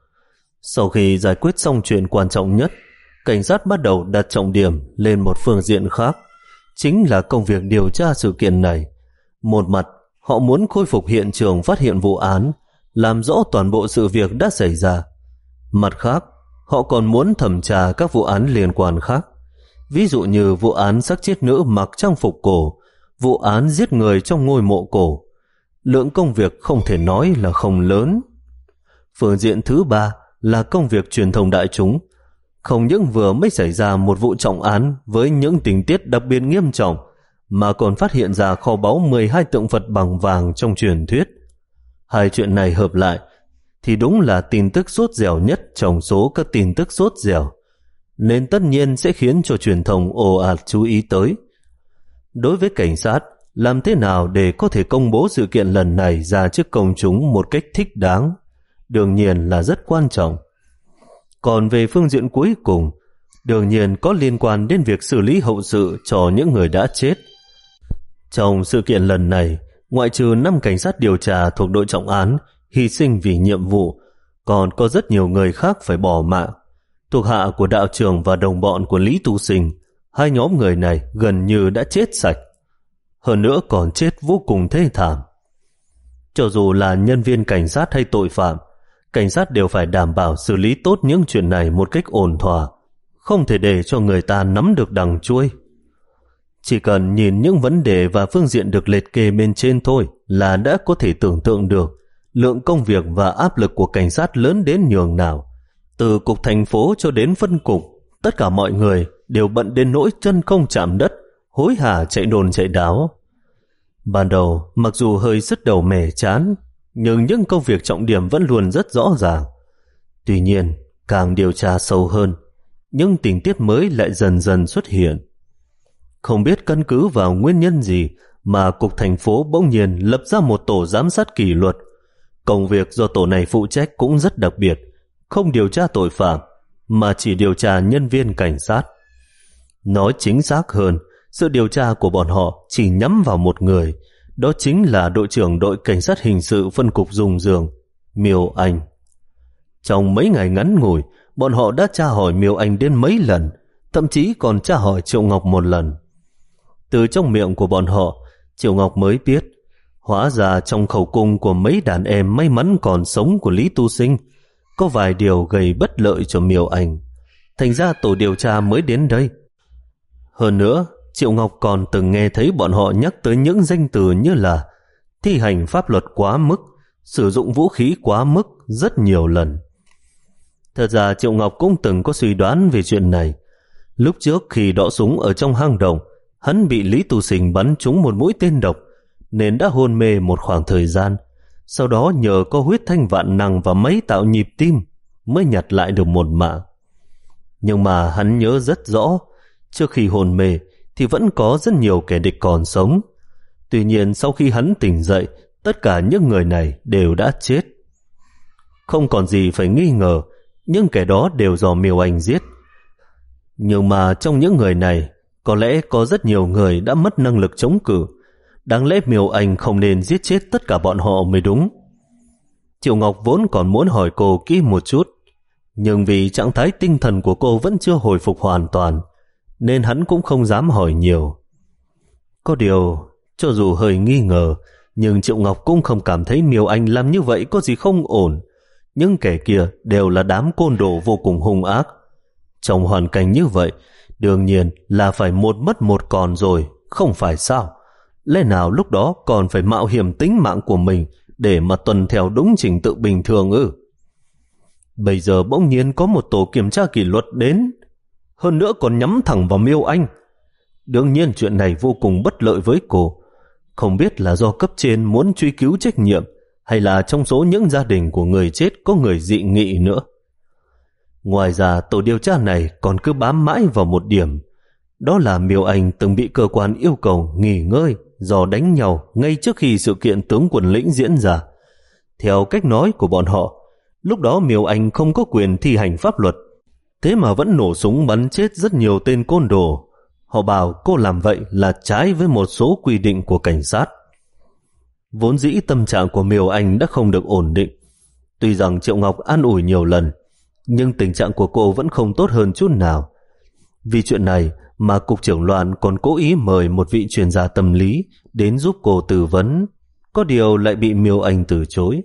Sau khi giải quyết xong chuyện quan trọng nhất, cảnh sát bắt đầu đặt trọng điểm lên một phương diện khác, chính là công việc điều tra sự kiện này. Một mặt, họ muốn khôi phục hiện trường phát hiện vụ án, làm rõ toàn bộ sự việc đã xảy ra. Mặt khác, họ còn muốn thẩm tra các vụ án liên quan khác, ví dụ như vụ án xác chết nữ mặc trang phục cổ, vụ án giết người trong ngôi mộ cổ. Lượng công việc không thể nói là không lớn. Phương diện thứ ba là công việc truyền thông đại chúng. Không những vừa mới xảy ra một vụ trọng án với những tình tiết đặc biệt nghiêm trọng, mà còn phát hiện ra kho báu mười hai tượng Phật bằng vàng trong truyền thuyết. Hai chuyện này hợp lại thì đúng là tin tức sốt dẻo nhất trong số các tin tức sốt dẻo, nên tất nhiên sẽ khiến cho truyền thông ồ ạt chú ý tới. Đối với cảnh sát, làm thế nào để có thể công bố sự kiện lần này ra trước công chúng một cách thích đáng, đương nhiên là rất quan trọng. Còn về phương diện cuối cùng, đương nhiên có liên quan đến việc xử lý hậu sự cho những người đã chết. Trong sự kiện lần này, ngoại trừ năm cảnh sát điều tra thuộc đội trọng án hy sinh vì nhiệm vụ, còn có rất nhiều người khác phải bỏ mạng. Thuộc hạ của đạo trưởng và đồng bọn của Lý Tu Sinh, hai nhóm người này gần như đã chết sạch. Hơn nữa còn chết vô cùng thê thảm. Cho dù là nhân viên cảnh sát hay tội phạm, cảnh sát đều phải đảm bảo xử lý tốt những chuyện này một cách ổn thỏa, không thể để cho người ta nắm được đằng chuôi. Chỉ cần nhìn những vấn đề và phương diện được liệt kê bên trên thôi là đã có thể tưởng tượng được lượng công việc và áp lực của cảnh sát lớn đến nhường nào. Từ cục thành phố cho đến phân cục, tất cả mọi người đều bận đến nỗi chân không chạm đất, hối hả chạy đồn chạy đáo. Ban đầu, mặc dù hơi sứt đầu mẻ chán, nhưng những công việc trọng điểm vẫn luôn rất rõ ràng. Tuy nhiên, càng điều tra sâu hơn, những tình tiết mới lại dần dần xuất hiện. Không biết căn cứ vào nguyên nhân gì mà cục thành phố bỗng nhiên lập ra một tổ giám sát kỷ luật. Công việc do tổ này phụ trách cũng rất đặc biệt, không điều tra tội phạm, mà chỉ điều tra nhân viên cảnh sát. Nói chính xác hơn, sự điều tra của bọn họ chỉ nhắm vào một người, đó chính là đội trưởng đội cảnh sát hình sự phân cục Dùng Giường, Miêu Anh. Trong mấy ngày ngắn ngủi, bọn họ đã tra hỏi Miêu Anh đến mấy lần, thậm chí còn tra hỏi Triệu Ngọc một lần. Từ trong miệng của bọn họ, Triệu Ngọc mới biết, hóa ra trong khẩu cung của mấy đàn em may mắn còn sống của Lý Tu Sinh, có vài điều gây bất lợi cho Miêu Anh. Thành ra tổ điều tra mới đến đây. Hơn nữa, Triệu Ngọc còn từng nghe thấy bọn họ nhắc tới những danh từ như là thi hành pháp luật quá mức, sử dụng vũ khí quá mức rất nhiều lần. Thật ra Triệu Ngọc cũng từng có suy đoán về chuyện này. Lúc trước khi đọ súng ở trong hang động, hắn bị Lý Tu Sinh bắn trúng một mũi tên độc, nên đã hôn mê một khoảng thời gian. Sau đó nhờ có huyết thanh vạn năng và máy tạo nhịp tim mới nhặt lại được một mạng. Nhưng mà hắn nhớ rất rõ, trước khi hôn mê thì vẫn có rất nhiều kẻ địch còn sống. Tuy nhiên sau khi hắn tỉnh dậy, tất cả những người này đều đã chết. Không còn gì phải nghi ngờ, những kẻ đó đều do Miêu Anh giết. Nhưng mà trong những người này, có lẽ có rất nhiều người đã mất năng lực chống cự. Đáng lẽ Miêu Anh không nên giết chết tất cả bọn họ mới đúng. Triệu Ngọc vốn còn muốn hỏi cô kỹ một chút, nhưng vì trạng thái tinh thần của cô vẫn chưa hồi phục hoàn toàn, nên hắn cũng không dám hỏi nhiều. Có điều, cho dù hơi nghi ngờ, nhưng Triệu Ngọc cũng không cảm thấy Miêu Anh làm như vậy có gì không ổn. Những kẻ kia đều là đám côn đồ vô cùng hung ác. Trong hoàn cảnh như vậy, đương nhiên là phải một mất một còn rồi, không phải sao? Lẽ nào lúc đó còn phải mạo hiểm tính mạng của mình để mà tuân theo đúng trình tự bình thường ư? Bây giờ bỗng nhiên có một tổ kiểm tra kỷ luật đến, hơn nữa còn nhắm thẳng vào Miêu Anh. Đương nhiên chuyện này vô cùng bất lợi với cô. Không biết là do cấp trên muốn truy cứu trách nhiệm, hay là trong số những gia đình của người chết có người dị nghị nữa. Ngoài ra, tổ điều tra này còn cứ bám mãi vào một điểm, đó là Miêu Anh từng bị cơ quan yêu cầu nghỉ ngơi do đánh nhau ngay trước khi sự kiện tướng Quần Lĩnh diễn ra. Theo cách nói của bọn họ, lúc đó Miêu Anh không có quyền thi hành pháp luật, thế mà vẫn nổ súng bắn chết rất nhiều tên côn đồ. Họ bảo cô làm vậy là trái với một số quy định của cảnh sát. Vốn dĩ tâm trạng của Miêu Anh đã không được ổn định. Tuy rằng Triệu Ngọc an ủi nhiều lần, nhưng tình trạng của cô vẫn không tốt hơn chút nào. Vì chuyện này mà cục trưởng Loan còn cố ý mời một vị chuyên gia tâm lý đến giúp cô tư vấn. Có điều lại bị Miêu Anh từ chối.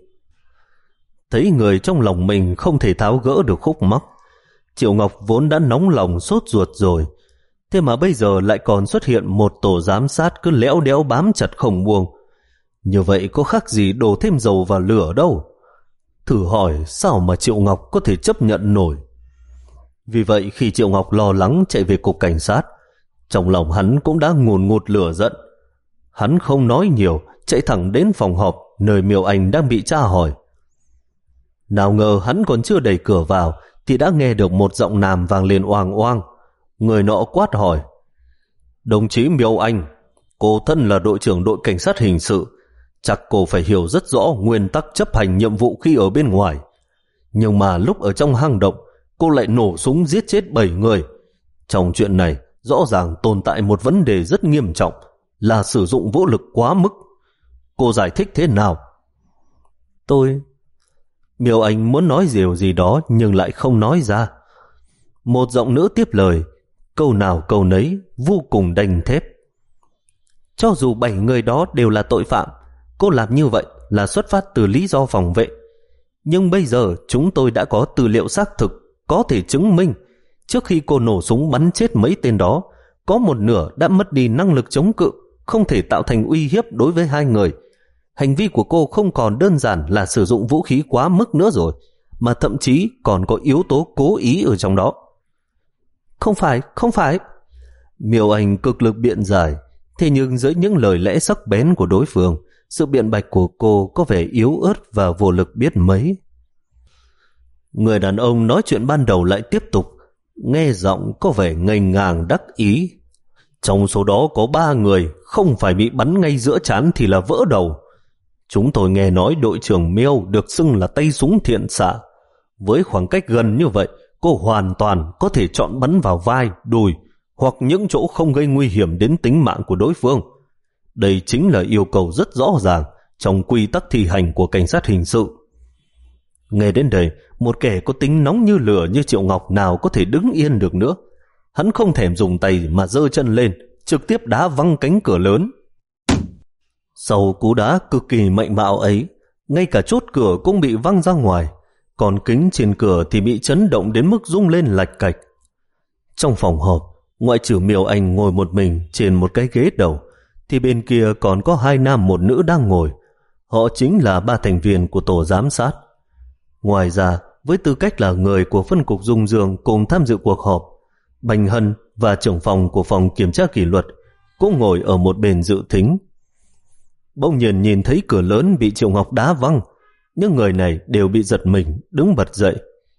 Thấy người trong lòng mình không thể tháo gỡ được khúc mắc, Triệu Ngọc vốn đã nóng lòng sốt ruột rồi, thế mà bây giờ lại còn xuất hiện một tổ giám sát cứ léo đéo bám chặt không buông. Như vậy có khác gì đổ thêm dầu vào lửa đâu. Thử hỏi sao mà Triệu Ngọc có thể chấp nhận nổi. Vì vậy khi Triệu Ngọc lo lắng chạy về cục cảnh sát, trong lòng hắn cũng đã ngùn ngụt lửa giận. Hắn không nói nhiều, chạy thẳng đến phòng họp nơi Miêu Anh đang bị tra hỏi. Nào ngờ hắn còn chưa đẩy cửa vào thì đã nghe được một giọng nam vang lên oang oang. Người nọ quát hỏi: "Đồng chí Miêu Anh, Cô thân là đội trưởng đội cảnh sát hình sự, chắc cô phải hiểu rất rõ nguyên tắc chấp hành nhiệm vụ khi ở bên ngoài. Nhưng mà lúc ở trong hang động, cô lại nổ súng giết chết bảy người. Trong chuyện này, rõ ràng tồn tại một vấn đề rất nghiêm trọng, là sử dụng vũ lực quá mức. Cô giải thích thế nào? Tôi... Miêu Anh muốn nói điều gì đó nhưng lại không nói ra. Một giọng nữ tiếp lời, câu nào câu nấy vô cùng đanh thép. Cho dù bảy người đó đều là tội phạm, cô làm như vậy là xuất phát từ lý do phòng vệ. Nhưng bây giờ chúng tôi đã có tư liệu xác thực, có thể chứng minh trước khi cô nổ súng bắn chết mấy tên đó, có một nửa đã mất đi năng lực chống cự, không thể tạo thành uy hiếp đối với hai người. Hành vi của cô không còn đơn giản là sử dụng vũ khí quá mức nữa rồi, mà thậm chí còn có yếu tố cố ý ở trong đó. Không phải, không phải. Miêu Anh cực lực biện giải, thế nhưng dưới những lời lẽ sắc bén của đối phương, sự biện bạch của cô có vẻ yếu ớt và vô lực biết mấy. Người đàn ông nói chuyện ban đầu lại tiếp tục, nghe giọng có vẻ ngây ngàng đắc ý. Trong số đó có ba người không phải bị bắn ngay giữa trán thì là vỡ đầu. Chúng tôi nghe nói đội trưởng Miêu được xưng là tay súng thiện xạ. Với khoảng cách gần như vậy, cô hoàn toàn có thể chọn bắn vào vai, đùi hoặc những chỗ không gây nguy hiểm đến tính mạng của đối phương. Đây chính là yêu cầu rất rõ ràng trong quy tắc thi hành của cảnh sát hình sự. Nghe đến đây, một kẻ có tính nóng như lửa như Triệu Ngọc nào có thể đứng yên được nữa. Hắn không thèm dùng tay mà giơ chân lên, trực tiếp đá văng cánh cửa lớn. Sau cú đá cực kỳ mạnh bạo ấy, ngay cả chốt cửa cũng bị văng ra ngoài, còn kính trên cửa thì bị chấn động đến mức rung lên lạch cạch. Trong phòng họp, ngoại trừ Miêu Anh ngồi một mình trên một cái ghế đầu, thì bên kia còn có hai nam một nữ đang ngồi. Họ chính là ba thành viên của tổ giám sát. Ngoài ra, với tư cách là người của phân cục Dung Dương cùng tham dự cuộc họp, Bành Hân và trưởng phòng của phòng kiểm tra kỷ luật cũng ngồi ở một bên dự thính. Bỗng nhiên nhìn thấy cửa lớn bị Triệu Ngọc đá văng, những người này đều bị giật mình, đứng bật dậy.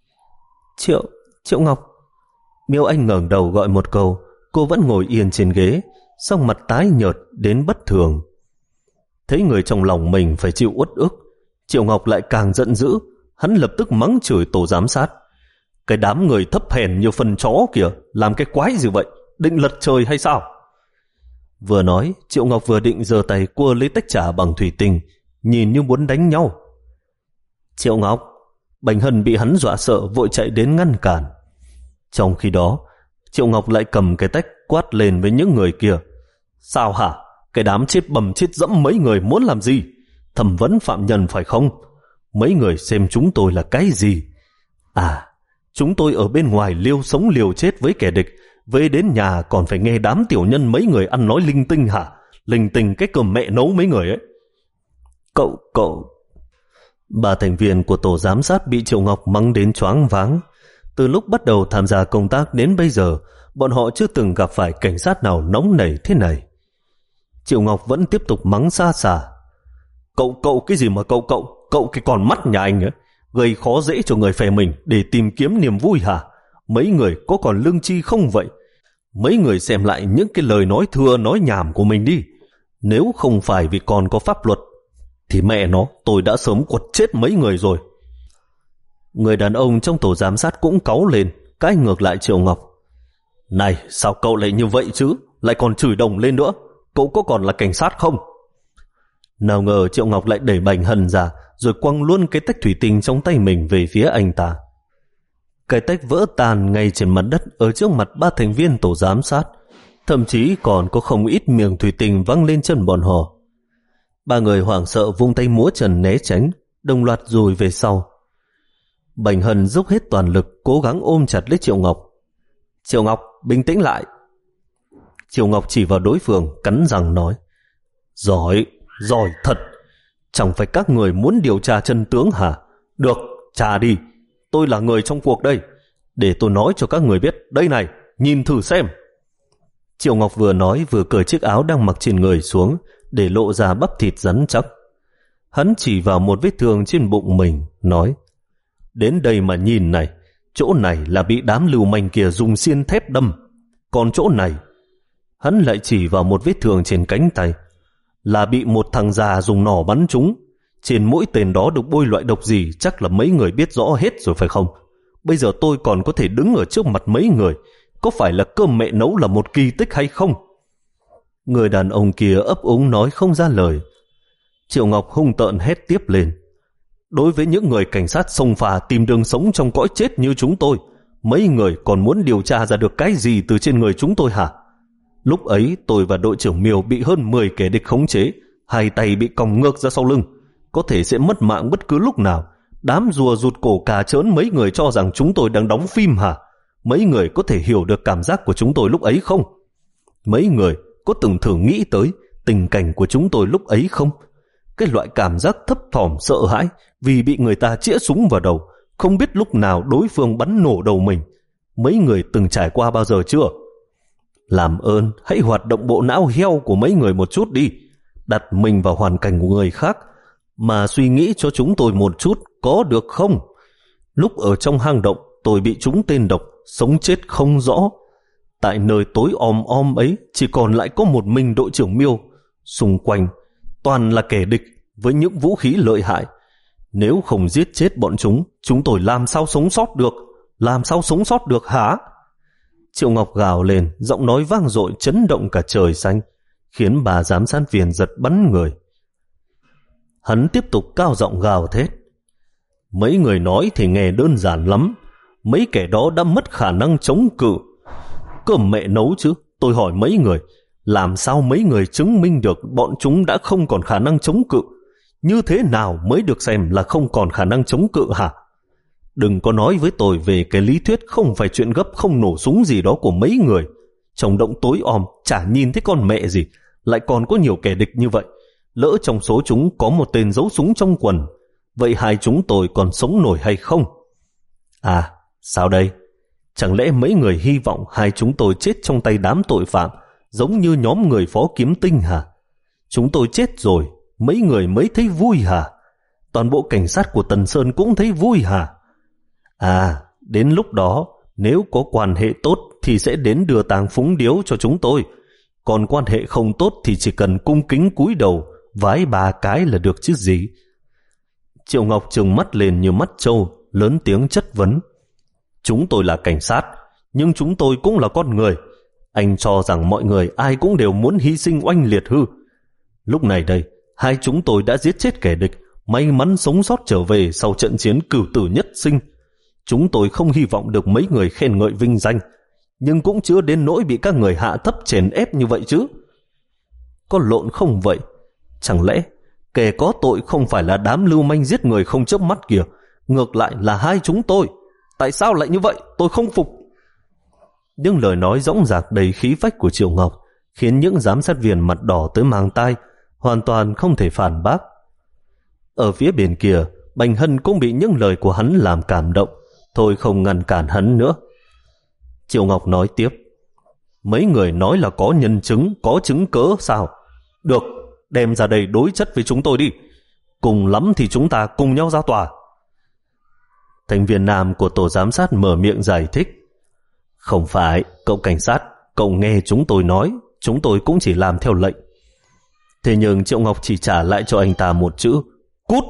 Triệu, Triệu Ngọc. Miêu Anh ngẩng đầu gọi một câu, cô vẫn ngồi yên trên ghế, song mặt tái nhợt đến bất thường. Thấy người trong lòng mình phải chịu uất ức, Triệu Ngọc lại càng giận dữ, hắn lập tức mắng chửi tổ giám sát. Cái đám người thấp hèn như phân chó kìa, làm cái quái gì vậy, định lật trời hay sao? Vừa nói, Triệu Ngọc vừa định giơ tay cua lấy tách trà bằng thủy tinh, nhìn như muốn đánh nhau. Triệu Ngọc, Bành Hân bị hắn dọa sợ vội chạy đến ngăn cản. Trong khi đó, Triệu Ngọc lại cầm cái tách quát lên với những người kia. Sao hả? Cái đám chết bầm chết dẫm mấy người muốn làm gì? Thẩm vấn phạm nhân phải không? Mấy người xem chúng tôi là cái gì? À, chúng tôi ở bên ngoài liều sống liều chết với kẻ địch, về đến nhà còn phải nghe đám tiểu nhân mấy người ăn nói linh tinh hả? Linh tinh cái cơm mẹ nấu mấy người ấy. Cậu, cậu... Ba thành viên của tổ giám sát bị Triệu Ngọc mắng đến choáng váng. Từ lúc bắt đầu tham gia công tác đến bây giờ, bọn họ chưa từng gặp phải cảnh sát nào nóng nảy thế này. Triệu Ngọc vẫn tiếp tục mắng xa xả. Cậu, cậu cái gì mà cậu, cậu, cậu cái con mắt nhà anh ấy, gây khó dễ cho người phe mình để tìm kiếm niềm vui hả? Mấy người có còn lương tri không vậy? Mấy người xem lại những cái lời nói thưa nói nhảm của mình đi. Nếu không phải vì còn có pháp luật, thì mẹ nó, tôi đã sớm quật chết mấy người rồi. Người đàn ông trong tổ giám sát cũng cáu lên, cãi ngược lại Triệu Ngọc. Này, sao cậu lại như vậy chứ? Lại còn chửi đồng lên nữa. Cậu có còn là cảnh sát không? Nào ngờ Triệu Ngọc lại đẩy Bành Hân ra, rồi quăng luôn cái tách thủy tinh trong tay mình về phía anh ta. Cái tách vỡ tan ngay trên mặt đất ở trước mặt ba thành viên tổ giám sát, thậm chí còn có không ít miệng thủy tinh văng lên chân bọn họ. Ba người hoảng sợ vung tay múa trần né tránh, đồng loạt lùi về sau. Bành Hân dốc hết toàn lực cố gắng ôm chặt lấy Triệu Ngọc. Triệu Ngọc, bình tĩnh lại. Triệu Ngọc chỉ vào đối phương, cắn răng nói. Giỏi, giỏi thật. Chẳng phải các người muốn điều tra chân tướng hả? Được, tra đi. Tôi là người trong cuộc đây. Để tôi nói cho các người biết. Đây này, nhìn thử xem. Triệu Ngọc vừa nói vừa cởi chiếc áo đang mặc trên người xuống, để lộ ra bắp thịt rắn chắc. Hắn chỉ vào một vết thương trên bụng mình, nói. Đến đây mà nhìn này, chỗ này là bị đám lưu manh kia dùng xiên thép đâm. Còn chỗ này, Hắn lại chỉ vào một vết thương trên cánh tay. Là bị một thằng già dùng nỏ bắn trúng. Trên mỗi tên đó được bôi loại độc gì chắc là mấy người biết rõ hết rồi phải không? Bây giờ tôi còn có thể đứng ở trước mặt mấy người. Có phải là cơm mẹ nấu là một kỳ tích hay không? Người đàn ông kia ấp úng nói không ra lời. Triệu Ngọc hung tợn hét tiếp lên. Đối với những người cảnh sát xông pha tìm đường sống trong cõi chết như chúng tôi, mấy người còn muốn điều tra ra được cái gì từ trên người chúng tôi hả? Lúc ấy tôi và đội trưởng Miêu bị hơn mười kẻ địch khống chế, hai tay bị còng ngược ra sau lưng, có thể sẽ mất mạng bất cứ lúc nào. Đám rùa rụt cổ cà trớn mấy người cho rằng chúng tôi đang đóng phim hả? Mấy người có thể hiểu được cảm giác của chúng tôi lúc ấy không? Mấy người có từng thử nghĩ tới tình cảnh của chúng tôi lúc ấy không? Cái loại cảm giác thấp thỏm sợ hãi vì bị người ta chĩa súng vào đầu, không biết lúc nào đối phương bắn nổ đầu mình. Mấy người từng trải qua bao giờ chưa? Làm ơn hãy hoạt động bộ não heo của mấy người một chút đi, đặt mình vào hoàn cảnh của người khác mà suy nghĩ cho chúng tôi một chút, có được không? Lúc ở trong hang động tôi bị trúng tên độc, sống chết không rõ. Tại nơi tối om om ấy chỉ còn lại có một mình đội trưởng Miêu, xung quanh toàn là kẻ địch với những vũ khí lợi hại. Nếu không giết chết bọn chúng, chúng tôi làm sao sống sót được? Làm sao sống sót được hả? Triệu Ngọc gào lên, giọng nói vang dội chấn động cả trời xanh, khiến bà giám sát viên giật bắn người. Hắn tiếp tục cao giọng gào thét. Mấy người nói thì nghe đơn giản lắm, mấy kẻ đó đã mất khả năng chống cự. Cơm mẹ nấu chứ, tôi hỏi mấy người, làm sao mấy người chứng minh được bọn chúng đã không còn khả năng chống cự? Như thế nào mới được xem là không còn khả năng chống cự hả? Đừng có nói với tôi về cái lý thuyết không phải chuyện gấp không nổ súng gì đó của mấy người. Trong động tối om chả nhìn thấy con mẹ gì, lại còn có nhiều kẻ địch như vậy. Lỡ trong số chúng có một tên giấu súng trong quần, vậy hai chúng tôi còn sống nổi hay không? À, sao đây? Chẳng lẽ mấy người hy vọng hai chúng tôi chết trong tay đám tội phạm giống như nhóm người Phó Kiếm Tinh hả? Chúng tôi chết rồi, mấy người mới thấy vui hả? Toàn bộ cảnh sát của Tần Sơn cũng thấy vui hả? À, đến lúc đó, nếu có quan hệ tốt thì sẽ đến đưa tang phúng điếu cho chúng tôi. Còn quan hệ không tốt thì chỉ cần cung kính cúi đầu, vái ba cái là được chứ gì. Triệu Ngọc trừng mắt lên như mắt trâu, lớn tiếng chất vấn. Chúng tôi là cảnh sát, nhưng chúng tôi cũng là con người. Anh cho rằng mọi người ai cũng đều muốn hy sinh oanh liệt hư? Lúc này đây, hai chúng tôi đã giết chết kẻ địch, may mắn sống sót trở về sau trận chiến cửu tử nhất sinh. Chúng tôi không hy vọng được mấy người khen ngợi vinh danh, nhưng cũng chưa đến nỗi bị các người hạ thấp chèn ép như vậy chứ. Có lộn không vậy? Chẳng lẽ kẻ có tội không phải là đám lưu manh giết người không chớp mắt kìa, ngược lại là hai chúng tôi? Tại sao lại như vậy? Tôi không phục. Nhưng lời nói dõng dạc đầy khí phách của Triệu Ngọc khiến những giám sát viên mặt đỏ tới mang tai, hoàn toàn không thể phản bác. Ở phía bên kia, Bành Hân cũng bị những lời của hắn làm cảm động, thôi không ngăn cản hắn nữa. Triệu Ngọc nói tiếp. Mấy người nói là có nhân chứng, có chứng cớ sao? Được, đem ra đây đối chất với chúng tôi đi. Cùng lắm thì chúng ta cùng nhau ra tòa. Thành viên nam của tổ giám sát mở miệng giải thích. Không phải, cậu cảnh sát, cậu nghe chúng tôi nói, chúng tôi cũng chỉ làm theo lệnh. Thế nhưng Triệu Ngọc chỉ trả lại cho anh ta một chữ: cút.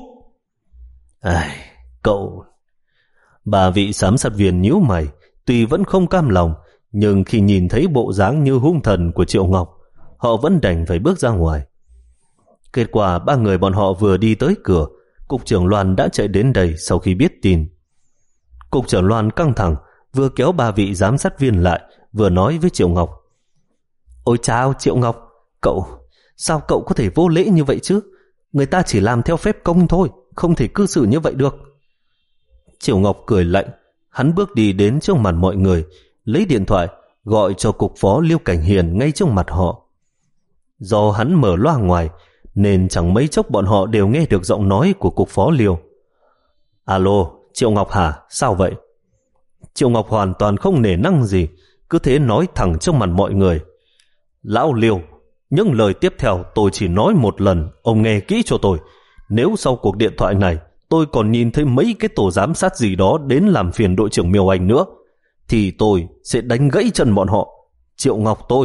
Ai, cậu... Bà vị giám sát viên nhíu mày, tuy vẫn không cam lòng, nhưng khi nhìn thấy bộ dáng như hung thần của Triệu Ngọc, họ vẫn đành phải bước ra ngoài. Kết quả ba người bọn họ vừa đi tới cửa, Cục trưởng Loan đã chạy đến đây sau khi biết tin. Cục trưởng Loan căng thẳng, vừa kéo ba vị giám sát viên lại, vừa nói với Triệu Ngọc. Ôi chao Triệu Ngọc, cậu, sao cậu có thể vô lễ như vậy chứ? Người ta chỉ làm theo phép công thôi, không thể cư xử như vậy được. Triệu Ngọc cười lạnh, hắn bước đi đến trước mặt mọi người, lấy điện thoại, gọi cho cục phó Liêu Cảnh Hiền ngay trước mặt họ. Do hắn mở loa ngoài, nên chẳng mấy chốc bọn họ đều nghe được giọng nói của cục phó Liêu. Alo, Triệu Ngọc hả? Sao vậy? Triệu Ngọc hoàn toàn không nể năng gì, cứ thế nói thẳng trước mặt mọi người. Lão Liêu, những lời tiếp theo tôi chỉ nói một lần, ông nghe kỹ cho tôi. Nếu sau cuộc điện thoại này tôi còn nhìn thấy mấy cái tổ giám sát gì đó đến làm phiền đội trưởng Miêu Anh nữa, thì tôi sẽ đánh gãy chân bọn họ. Triệu Ngọc tôi,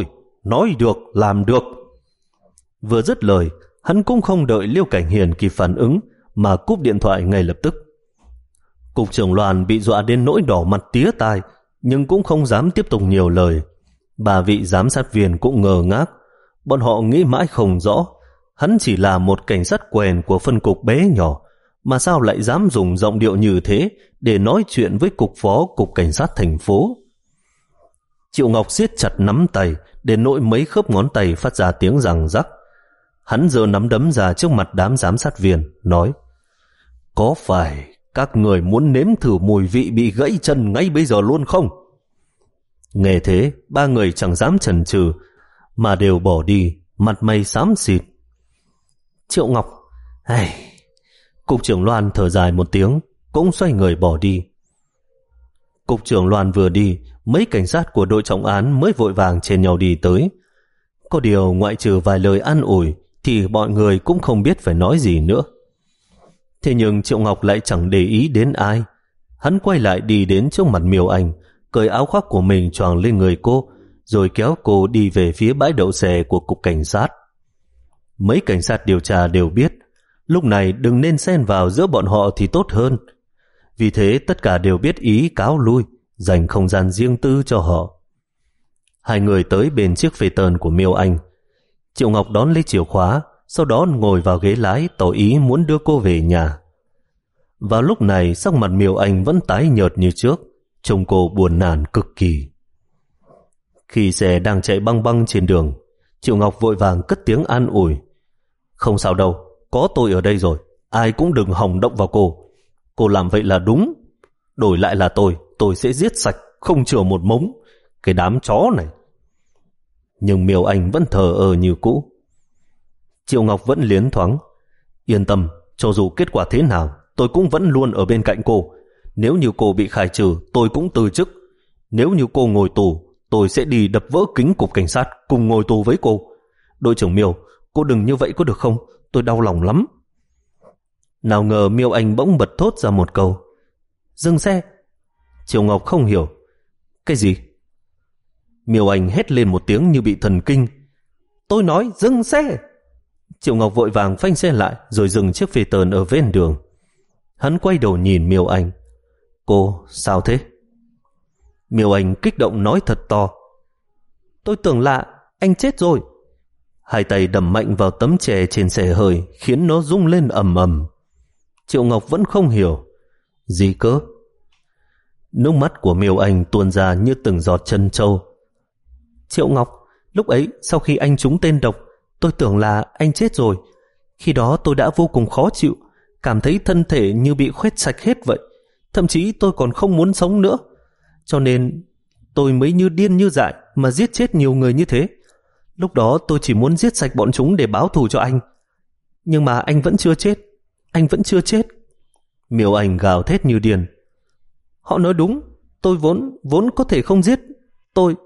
nói được, làm được. Vừa dứt lời, hắn cũng không đợi Liêu Cảnh Hiền kịp phản ứng mà cúp điện thoại ngay lập tức. Cục trưởng Loan bị dọa đến nỗi đỏ mặt tía tai, nhưng cũng không dám tiếp tục nhiều lời. Bà vị giám sát viên cũng ngờ ngác, bọn họ nghĩ mãi không rõ, hắn chỉ là một cảnh sát quèn của phân cục bé nhỏ, mà sao lại dám dùng giọng điệu như thế để nói chuyện với cục phó cục cảnh sát thành phố. Triệu Ngọc siết chặt nắm tay đến nỗi mấy khớp ngón tay phát ra tiếng răng rắc. Hắn giơ nắm đấm ra trước mặt đám giám sát viên, nói: có phải các người muốn nếm thử mùi vị bị gãy chân ngay bây giờ luôn không? Nghe thế, ba người chẳng dám chần chừ mà đều bỏ đi, mặt mày xám xịt. Triệu Ngọc, ai... Cục trưởng Loan thở dài một tiếng, cũng xoay người bỏ đi. Cục trưởng Loan vừa đi, mấy cảnh sát của đội trọng án mới vội vàng chen nhau đi tới. Có điều ngoại trừ vài lời an ủi thì mọi người cũng không biết phải nói gì nữa. Thế nhưng Triệu Ngọc lại chẳng để ý đến ai. Hắn quay lại đi đến trước mặt Miêu Anh, cởi áo khoác của mình choàng lên người cô, rồi kéo cô đi về phía bãi đậu xe của cục cảnh sát. Mấy cảnh sát điều tra đều biết lúc này đừng nên xen vào giữa bọn họ thì tốt hơn. Vì thế tất cả đều biết ý cáo lui, dành không gian riêng tư cho họ. Hai người tới bên chiếc phê tơn của Miêu Anh. Triệu Ngọc đón lấy chìa khóa, sau đó ngồi vào ghế lái tỏ ý muốn đưa cô về nhà. Vào lúc này sắc mặt Miêu Anh vẫn tái nhợt như trước, trông cô buồn nản cực kỳ. Khi xe đang chạy băng băng trên đường, Triệu Ngọc vội vàng cất tiếng an ủi: không sao đâu, có tôi ở đây rồi, ai cũng đừng hòng động vào cô. Cô làm vậy là đúng, đổi lại là tôi, tôi sẽ giết sạch, không chừa một mống cái đám chó này. Nhưng Miêu Anh vẫn thờ ơ như cũ. Triệu Ngọc vẫn liến thoáng: yên tâm, cho dù kết quả thế nào, tôi cũng vẫn luôn ở bên cạnh cô. Nếu như cô bị khai trừ, tôi cũng từ chức. Nếu như cô ngồi tù, tôi sẽ đi đập vỡ kính cục cảnh sát cùng ngồi tù với cô. Đội trưởng Miêu, cô đừng như vậy có được không? Tôi đau lòng lắm. Nào ngờ Miêu Anh bỗng bật thốt ra một câu: dừng xe. Triệu Ngọc không hiểu. Cái gì? Miêu Anh hét lên một tiếng như bị thần kinh: tôi nói dừng xe. Triệu Ngọc vội vàng phanh xe lại rồi dừng chiếc phi tơn ở ven đường. Hắn quay đầu nhìn Miêu Anh: cô sao thế? Miêu Anh kích động nói thật to: tôi tưởng là anh chết rồi. Hai tay đầm mạnh vào tấm chè trên xe hơi khiến nó rung lên ầm ầm. Triệu Ngọc vẫn không hiểu. Gì cơ? Nước mắt của Miêu Anh tuôn ra như từng giọt chân trâu. Triệu Ngọc, lúc ấy sau khi anh trúng tên độc, tôi tưởng là anh chết rồi. Khi đó tôi đã vô cùng khó chịu, cảm thấy thân thể như bị khoét sạch hết vậy. Thậm chí tôi còn không muốn sống nữa. Cho nên tôi mới như điên như dại mà giết chết nhiều người như thế. Lúc đó tôi chỉ muốn giết sạch bọn chúng để báo thù cho anh. Nhưng mà anh vẫn chưa chết. Anh vẫn chưa chết. Miêu Anh gào thét như điên. Họ nói đúng, tôi vốn vốn có thể không giết. Tôi...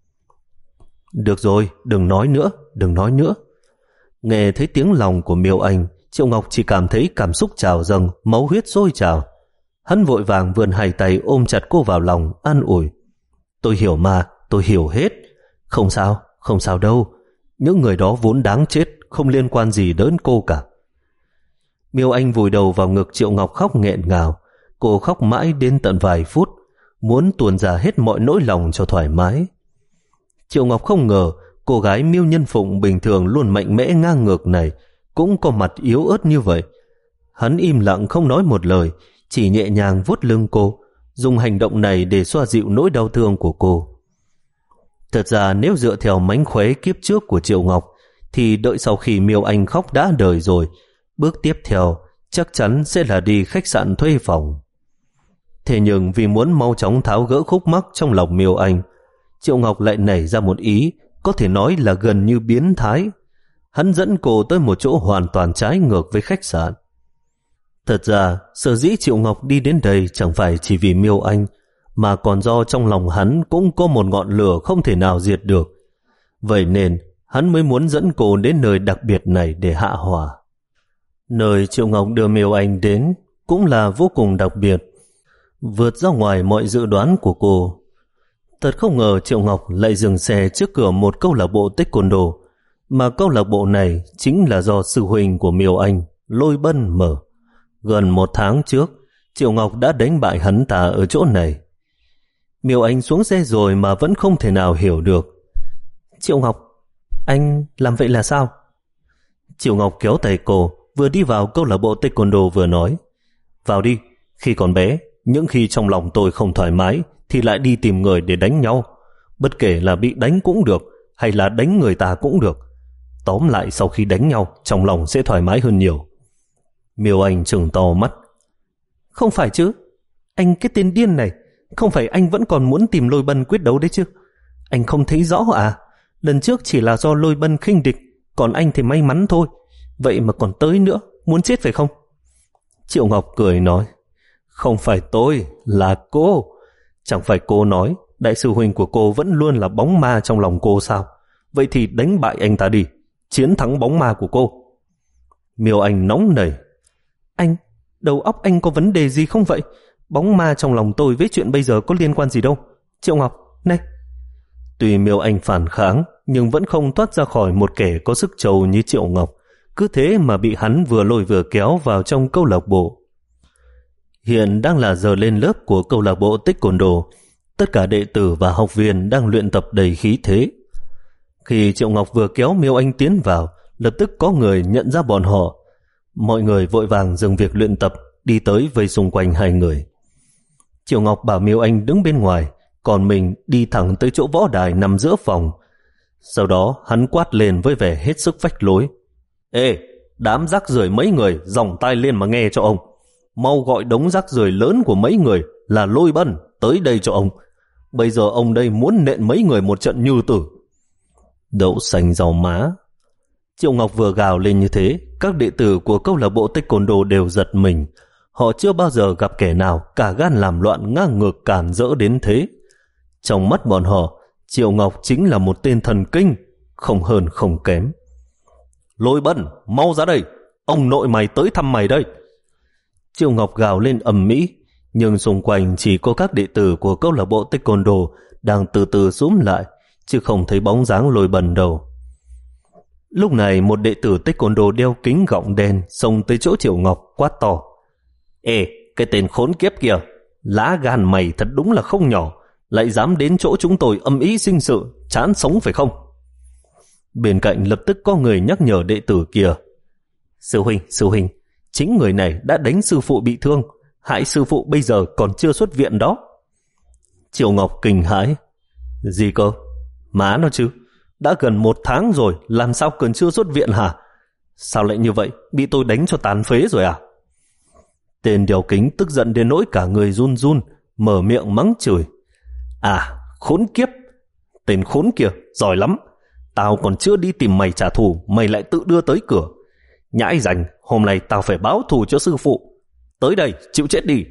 Được rồi, đừng nói nữa, đừng nói nữa. Nghe thấy tiếng lòng của Miêu Anh, Triệu Ngọc chỉ cảm thấy cảm xúc trào dâng, máu huyết sôi trào. Hắn vội vàng vươn hai tay ôm chặt cô vào lòng, an ủi. Tôi hiểu mà, tôi hiểu hết. Không sao, không sao đâu. Những người đó vốn đáng chết, không liên quan gì đến cô cả. Miêu Anh vùi đầu vào ngực Triệu Ngọc khóc nghẹn ngào. Cô khóc mãi đến tận vài phút, muốn tuôn ra hết mọi nỗi lòng cho thoải mái. Triệu Ngọc không ngờ cô gái Miêu Nhân Phụng bình thường luôn mạnh mẽ ngang ngược này cũng có mặt yếu ớt như vậy. Hắn im lặng không nói một lời, chỉ nhẹ nhàng vuốt lưng cô, dùng hành động này để xoa dịu nỗi đau thương của cô. Thật ra nếu dựa theo mánh khóe kiếp trước của Triệu Ngọc thì đợi sau khi Miêu Anh khóc đã đời rồi, bước tiếp theo chắc chắn sẽ là đi khách sạn thuê phòng. Thế nhưng vì muốn mau chóng tháo gỡ khúc mắc trong lòng Miêu Anh, Triệu Ngọc lại nảy ra một ý có thể nói là gần như biến thái. Hắn dẫn cô tới một chỗ hoàn toàn trái ngược với khách sạn. Thật ra sở dĩ Triệu Ngọc đi đến đây chẳng phải chỉ vì Miêu Anh, mà còn do trong lòng hắn cũng có một ngọn lửa không thể nào diệt được. Vậy nên hắn mới muốn dẫn cô đến nơi đặc biệt này để hạ hỏa. Nơi Triệu Ngọc đưa Miêu Anh đến cũng là vô cùng đặc biệt, vượt ra ngoài mọi dự đoán của cô. Thật không ngờ Triệu Ngọc lại dừng xe trước cửa một câu lạc bộ taekwondo, mà câu lạc bộ này chính là do sư huynh của Miêu Anh, Lôi Bân mở. Gần một tháng trước, Triệu Ngọc đã đánh bại hắn ta ở chỗ này. Miêu Anh xuống xe rồi mà vẫn không thể nào hiểu được. Triệu Ngọc, anh làm vậy là sao? Triệu Ngọc kéo tay cô, vừa đi vào câu lạc bộ taekwondo vừa nói, vào đi, khi còn bé, những khi trong lòng tôi không thoải mái thì lại đi tìm người để đánh nhau, bất kể là bị đánh cũng được hay là đánh người ta cũng được. Tóm lại sau khi đánh nhau, trong lòng sẽ thoải mái hơn nhiều. Miêu Anh trừng to mắt. Không phải chứ, anh cái tên điên này, không phải anh vẫn còn muốn tìm Lôi Bân quyết đấu đấy chứ? Anh không thấy rõ à? Lần trước chỉ là do Lôi Bân khinh địch, còn anh thì may mắn thôi. Vậy mà còn tới nữa, muốn chết phải không? Triệu Ngọc cười nói, không phải tôi, là cô. Chẳng phải cô nói đại sư huynh của cô vẫn luôn là bóng ma trong lòng cô sao? Vậy thì đánh bại anh ta đi, chiến thắng bóng ma của cô. Miêu Anh nóng nảy. Anh, đầu óc anh có vấn đề gì không vậy? Bóng ma trong lòng tôi với chuyện bây giờ có liên quan gì đâu. Triệu Ngọc, này. Tuy Miêu Anh phản kháng, nhưng vẫn không thoát ra khỏi một kẻ có sức trâu như Triệu Ngọc. Cứ thế mà bị hắn vừa lôi vừa kéo vào trong câu lạc bộ. Hiện đang là giờ lên lớp của câu lạc bộ taekwondo. Tất cả đệ tử và học viên đang luyện tập đầy khí thế. Khi Triệu Ngọc vừa kéo Miêu Anh tiến vào, lập tức có người nhận ra bọn họ. Mọi người vội vàng dừng việc luyện tập, đi tới vây xung quanh hai người. Triệu Ngọc bảo Miêu Anh đứng bên ngoài, còn mình đi thẳng tới chỗ võ đài nằm giữa phòng. Sau đó hắn quát lên với vẻ hết sức phách lối. Ê, đám rác rưởi mấy người, dòng tai lên mà nghe cho ông. Mau gọi đống rác rưởi lớn của mấy người là Lôi Bân tới đây cho ông. Bây giờ ông đây muốn nện mấy người một trận như tử. Đậu xanh rau má. Triệu Ngọc vừa gào lên như thế, các đệ tử của câu lạc bộ taekwondo đều giật mình. Họ chưa bao giờ gặp kẻ nào cả gan làm loạn ngang ngược cản rỡ đến thế. Trong mắt bọn họ, Triệu Ngọc chính là một tên thần kinh, không hơn không kém. Lôi Bân, mau ra đây, ông nội mày tới thăm mày đây. Triệu Ngọc gào lên ầm ĩ, nhưng xung quanh chỉ có các đệ tử của câu lạc bộ taekwondo đang từ từ xúm lại, chứ không thấy bóng dáng Lôi Bân đâu. Lúc này một đệ tử taekwondo đeo kính gọng đen xông tới chỗ Triệu Ngọc quát to. Ê, cái tên khốn kiếp kìa, lá gan mày thật đúng là không nhỏ, lại dám đến chỗ chúng tôi âm ý sinh sự, chán sống phải không? Bên cạnh lập tức có người nhắc nhở đệ tử kia. Sư huynh, sư huynh, chính người này đã đánh sư phụ bị thương, hại sư phụ bây giờ còn chưa xuất viện đó. Triệu Ngọc kinh hãi. Gì cơ? Má nó chứ, đã gần một tháng rồi, làm sao còn chưa xuất viện hả? Sao lại như vậy, bị tôi đánh cho tàn phế rồi à? Tên đeo kính tức giận đến nỗi cả người run run, mở miệng mắng chửi. À, khốn kiếp, tên khốn kia, giỏi lắm. Tao còn chưa đi tìm mày trả thù, mày lại tự đưa tới cửa. Nhãi rảnh, hôm nay tao phải báo thù cho sư phụ. Tới đây, chịu chết đi.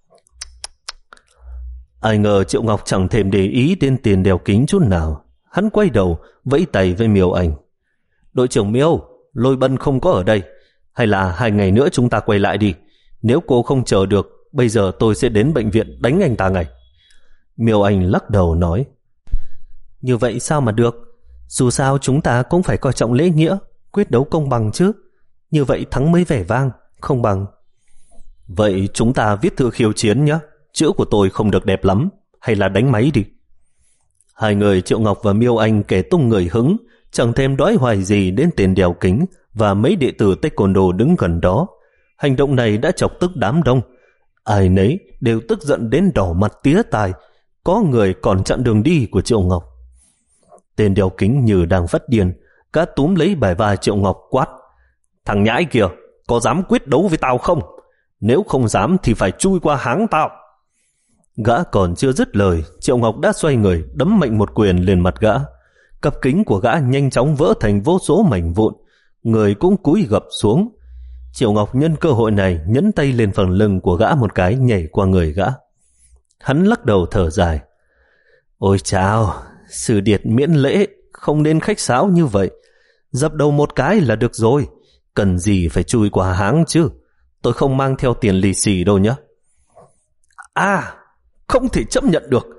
Ai ngờ Triệu Ngọc chẳng thèm để ý đến tiền đeo kính chút nào. Hắn quay đầu, vẫy tay với Miêu Anh. Đội trưởng Miêu, Lôi Bân không có ở đây. Hay là hai ngày nữa chúng ta quay lại đi. Nếu cô không chờ được, bây giờ tôi sẽ đến bệnh viện đánh anh ta ngay. Miêu Anh lắc đầu nói. Như vậy sao mà được? Dù sao chúng ta cũng phải coi trọng lễ nghĩa, quyết đấu công bằng chứ. Như vậy thắng mới vẻ vang, không bằng. Vậy chúng ta viết thư khiêu chiến nhé. Chữ của tôi không được đẹp lắm. Hay là đánh máy đi. Hai người Triệu Ngọc và Miêu Anh kể tung người hứng, chẳng thêm đói hoài gì đến tên đeo kính và mấy đệ tử taekwondo đứng gần đó. Hành động này đã chọc tức đám đông. Ai nấy đều tức giận đến đỏ mặt tía tai. Có người còn chặn đường đi của Triệu Ngọc. Tên đeo kính như đang phát điên, cá túm lấy bài vai Triệu Ngọc quát. Thằng nhãi kìa, có dám quyết đấu với tao không? Nếu không dám thì phải chui qua háng tao. Gã còn chưa dứt lời, Triệu Ngọc đã xoay người đấm mạnh một quyền lên mặt gã. Cặp kính của gã nhanh chóng vỡ thành vô số mảnh vụn, người cũng cúi gập xuống. Triệu Ngọc nhân cơ hội này nhấn tay lên phần lưng của gã một cái, nhảy qua người gã. Hắn lắc đầu thở dài. Ôi chao, Sư điệt miễn lễ, không nên khách sáo như vậy. Dập đầu một cái là được rồi, cần gì phải chui qua háng chứ. Tôi không mang theo tiền lì xì đâu nhé. À, không thể chấp nhận được.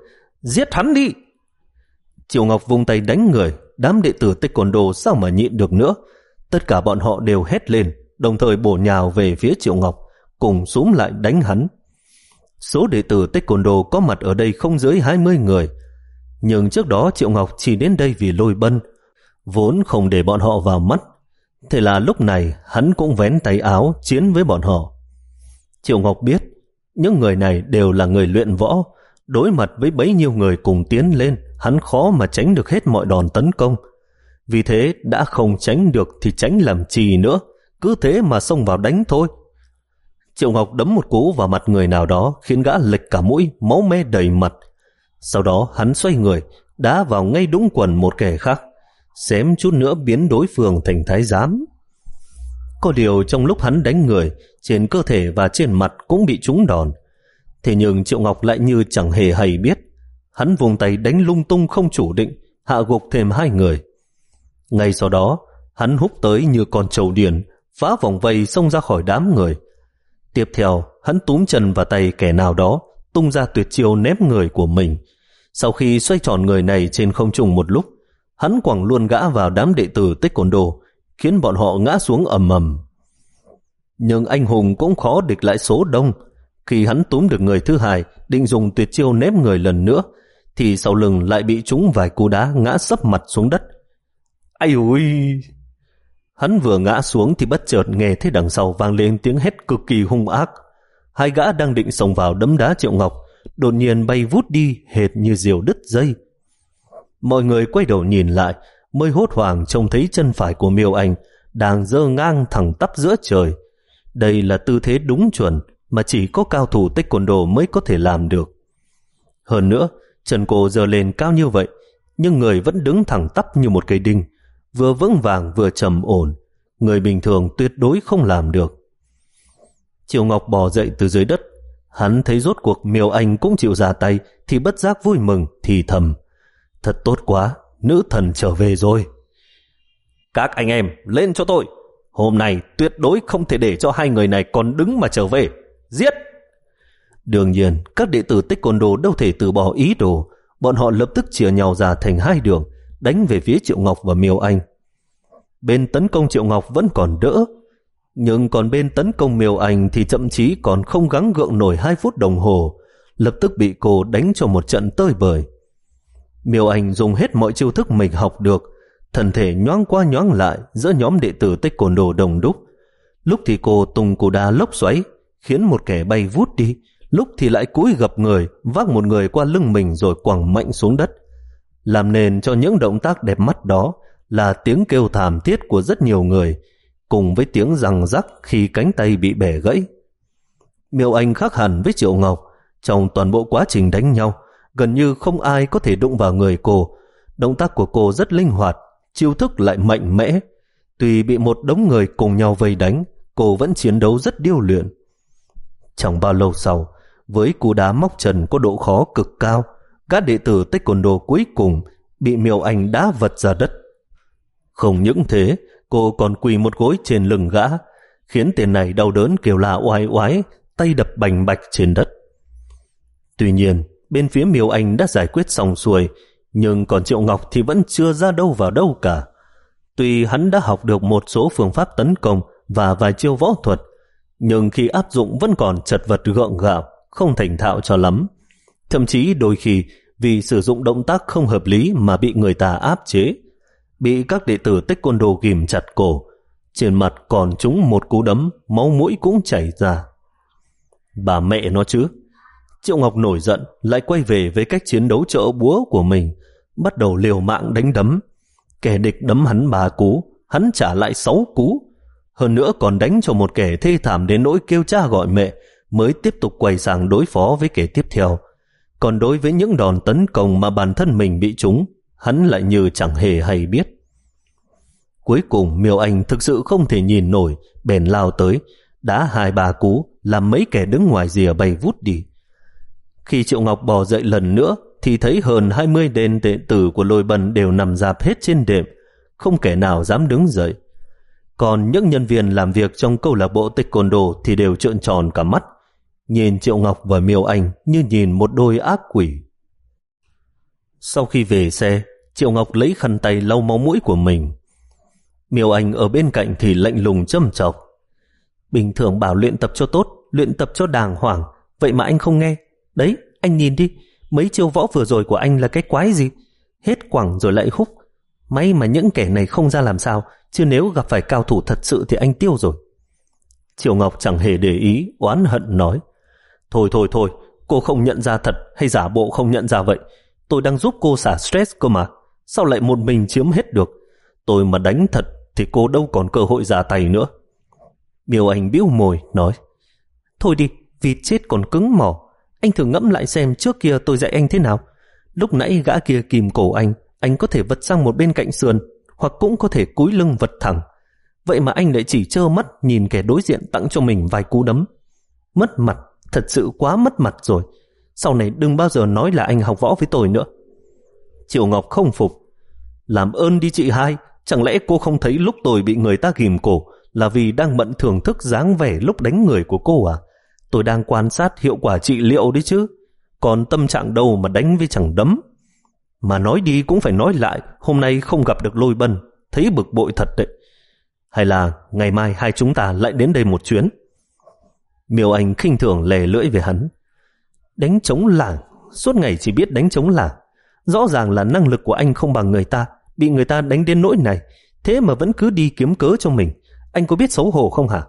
Giết hắn đi! Triệu Ngọc vung tay đánh người. Đám đệ tử Taekwondo sao mà nhịn được nữa. Tất cả bọn họ đều hét lên, đồng thời bổ nhào về phía Triệu Ngọc, cùng xúm lại đánh hắn. Số đệ tử Taekwondo có mặt ở đây không dưới hai mươi người. Nhưng trước đó Triệu Ngọc chỉ đến đây vì Lôi Bân, vốn không để bọn họ vào mắt. Thế là lúc này hắn cũng vén tay áo chiến với bọn họ. Triệu Ngọc biết những người này đều là người luyện võ. Đối mặt với bấy nhiêu người cùng tiến lên, hắn khó mà tránh được hết mọi đòn tấn công. Vì thế đã không tránh được thì tránh làm chi nữa, cứ thế mà xông vào đánh thôi. Triệu Ngọc đấm một cú vào mặt người nào đó khiến gã lệch cả mũi, máu me đầy mặt. Sau đó hắn xoay người, đá vào ngay đúng quần một kẻ khác, xém chút nữa biến đối phương thành thái giám. Có điều trong lúc hắn đánh người, trên cơ thể và trên mặt cũng bị trúng đòn. Thế nhưng Triệu Ngọc lại như chẳng hề hay biết. Hắn vùng tay đánh lung tung không chủ định, hạ gục thêm hai người. Ngay sau đó, hắn húc tới như con trâu điên, phá vòng vây xông ra khỏi đám người. Tiếp theo, hắn túm chân vào tay kẻ nào đó, tung ra tuyệt chiêu ném người của mình. Sau khi xoay tròn người này trên không trung một lúc, hắn quẳng luôn gã vào đám đệ tử Taekwondo, khiến bọn họ ngã xuống ầm ầm. Nhưng anh hùng cũng khó địch lại số đông. Khi hắn túm được người thứ hai, định dùng tuyệt chiêu ném người lần nữa, thì sau lưng lại bị trúng vài cú đá ngã sấp mặt xuống đất. Ai ôi! Hắn vừa ngã xuống thì bất chợt nghe thấy đằng sau vang lên tiếng hét cực kỳ hung ác. Hai gã đang định xông vào đấm đá Triệu Ngọc, đột nhiên bay vút đi hệt như diều đứt dây. Mọi người quay đầu nhìn lại, mới hốt hoảng trông thấy chân phải của Miêu Anh đang giơ ngang thẳng tắp giữa trời. Đây là tư thế đúng chuẩn mà chỉ có cao thủ Taekwondo mới có thể làm được. Hơn nữa, chân cô giơ lên cao như vậy, nhưng người vẫn đứng thẳng tắp như một cây đinh, vừa vững vàng vừa trầm ổn. Người bình thường tuyệt đối không làm được. Triệu Ngọc bò dậy từ dưới đất. Hắn thấy rốt cuộc Miêu Anh cũng chịu ra tay thì bất giác vui mừng, thì thầm: thật tốt quá, nữ thần trở về rồi. Các anh em lên cho tôi, hôm nay tuyệt đối không thể để cho hai người này còn đứng mà trở về. Giết! Đương nhiên các đệ tử Taekwondo đâu thể từ bỏ ý đồ. Bọn họ lập tức chia nhau ra thành hai đường, đánh về phía Triệu Ngọc và Miêu Anh. Bên tấn công Triệu Ngọc vẫn còn đỡ, nhưng còn bên tấn công Miêu Anh thì thậm chí còn không gắng gượng nổi hai phút đồng hồ, lập tức bị cô đánh cho một trận tơi bời. Miêu Anh dùng hết mọi chiêu thức mình học được, thân thể nhoáng qua nhoáng lại giữa nhóm đệ tử Taekwondo đồng đúc. Lúc thì cô tung cú đá lốc xoáy, khiến một kẻ bay vút đi, lúc thì lại cúi gập người, vác một người qua lưng mình rồi quẳng mạnh xuống đất. Làm nền cho những động tác đẹp mắt đó là tiếng kêu thảm thiết của rất nhiều người, cùng với tiếng răng rắc khi cánh tay bị bẻ gãy. Miêu Anh khác hẳn với Triệu Ngọc. Trong toàn bộ quá trình đánh nhau, gần như không ai có thể đụng vào người cô. Động tác của cô rất linh hoạt, chiêu thức lại mạnh mẽ. Tuy bị một đống người cùng nhau vây đánh, cô vẫn chiến đấu rất điêu luyện. Chẳng bao lâu sau, với cú đá móc trần có độ khó cực cao, các đệ tử Taekwondo cuối cùng bị Miêu Anh đá vật ra đất. Không những thế, cô còn quỳ một gối trên lưng gã, khiến tên này đau đớn kêu la oai oái, tay đập bành bạch trên đất. Tuy nhiên, bên phía Miêu Anh đã giải quyết xong xuôi, nhưng còn Triệu Ngọc thì vẫn chưa ra đâu vào đâu cả. Tuy hắn đã học được một số phương pháp tấn công và vài chiêu võ thuật, nhưng khi áp dụng vẫn còn chật vật gượng gạo, không thành thạo cho lắm. Thậm chí đôi khi vì sử dụng động tác không hợp lý mà bị người ta áp chế, bị các đệ tử Taekwondo ghìm chặt cổ, trên mặt còn trúng một cú đấm, máu mũi cũng chảy ra. Bà mẹ nó chứ! Triệu Ngọc nổi giận, lại quay về với cách chiến đấu trợ búa của mình, bắt đầu liều mạng đánh đấm. Kẻ địch đấm hắn ba cú, hắn trả lại sáu cú, hơn nữa còn đánh cho một kẻ thê thảm đến nỗi kêu cha gọi mẹ, mới tiếp tục quay sang đối phó với kẻ tiếp theo. Còn đối với những đòn tấn công mà bản thân mình bị trúng, hắn lại như chẳng hề hay biết. Cuối cùng Miêu Anh thực sự không thể nhìn nổi, bèn lao tới, đá hai ba cú, làm mấy kẻ đứng ngoài rìa bay vút đi. Khi Triệu Ngọc bò dậy lần nữa, thì thấy hơn hai mươi đệ đệ tử của Lôi Bân đều nằm rạp hết trên đệm, không kẻ nào dám đứng dậy. Còn những nhân viên làm việc trong câu lạc bộ Taekwondo thì đều trợn tròn cả mắt, nhìn Triệu Ngọc và Miêu Anh như nhìn một đôi ác quỷ. Sau khi về xe, Triệu Ngọc lấy khăn tay lau máu mũi của mình. Miêu Anh ở bên cạnh thì lạnh lùng châm chọc. Bình thường bảo luyện tập cho tốt, luyện tập cho đàng hoàng, vậy mà anh không nghe. Đấy, anh nhìn đi, mấy chiêu võ vừa rồi của anh là cái quái gì? Hết quẳng rồi lại húc. May mà những kẻ này không ra làm sao, chứ nếu gặp phải cao thủ thật sự thì anh tiêu rồi. Triệu Ngọc chẳng hề để ý, oán hận nói. Thôi thôi thôi, cô không nhận ra thật hay giả bộ không nhận ra vậy? Tôi đang giúp cô xả stress cơ mà, sao lại một mình chiếm hết được? Tôi mà đánh thật thì cô đâu còn cơ hội ra tay nữa. Miêu Anh bĩu môi nói. Thôi đi, vịt chết còn cứng mỏ. Anh thử ngẫm lại xem trước kia tôi dạy anh thế nào. Lúc nãy gã kia kìm cổ anh, anh có thể vật sang một bên cạnh sườn, hoặc cũng có thể cúi lưng vật thẳng. Vậy mà anh lại chỉ trơ mắt nhìn kẻ đối diện tặng cho mình vài cú đấm. Mất mặt, thật sự quá mất mặt rồi. Sau này đừng bao giờ nói là anh học võ với tôi nữa. Triệu Ngọc không phục. Làm ơn đi chị hai, chẳng lẽ cô không thấy lúc tôi bị người ta ghìm cổ là vì đang bận thưởng thức dáng vẻ lúc đánh người của cô à? Tôi đang quan sát hiệu quả trị liệu đấy chứ. Còn tâm trạng đâu mà đánh với chẳng đấm. Mà nói đi cũng phải nói lại, hôm nay không gặp được Lôi Bân, thấy bực bội thật đấy. Hay là ngày mai hai chúng ta lại đến đây một chuyến? Miêu Anh khinh thường lè lưỡi về hắn. Đánh trống lảng, suốt ngày chỉ biết đánh trống lảng. Rõ ràng là năng lực của anh không bằng người ta, bị người ta đánh đến nỗi này, thế mà vẫn cứ đi kiếm cớ cho mình. Anh có biết xấu hổ không hả?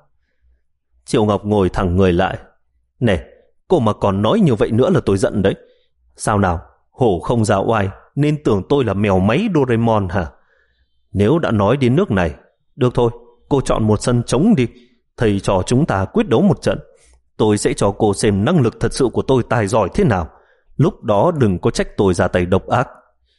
Triệu Ngọc ngồi thẳng người lại. Nè, cô mà còn nói như vậy nữa là tôi giận đấy. Sao nào, hổ không ra oai nên tưởng tôi là mèo máy Doraemon hả? Nếu đã nói đến nước này, được thôi, cô chọn một sân trống đi. Thầy trò chúng ta quyết đấu một trận. Tôi sẽ cho cô xem năng lực thật sự của tôi tài giỏi thế nào. Lúc đó đừng có trách tôi ra tay độc ác.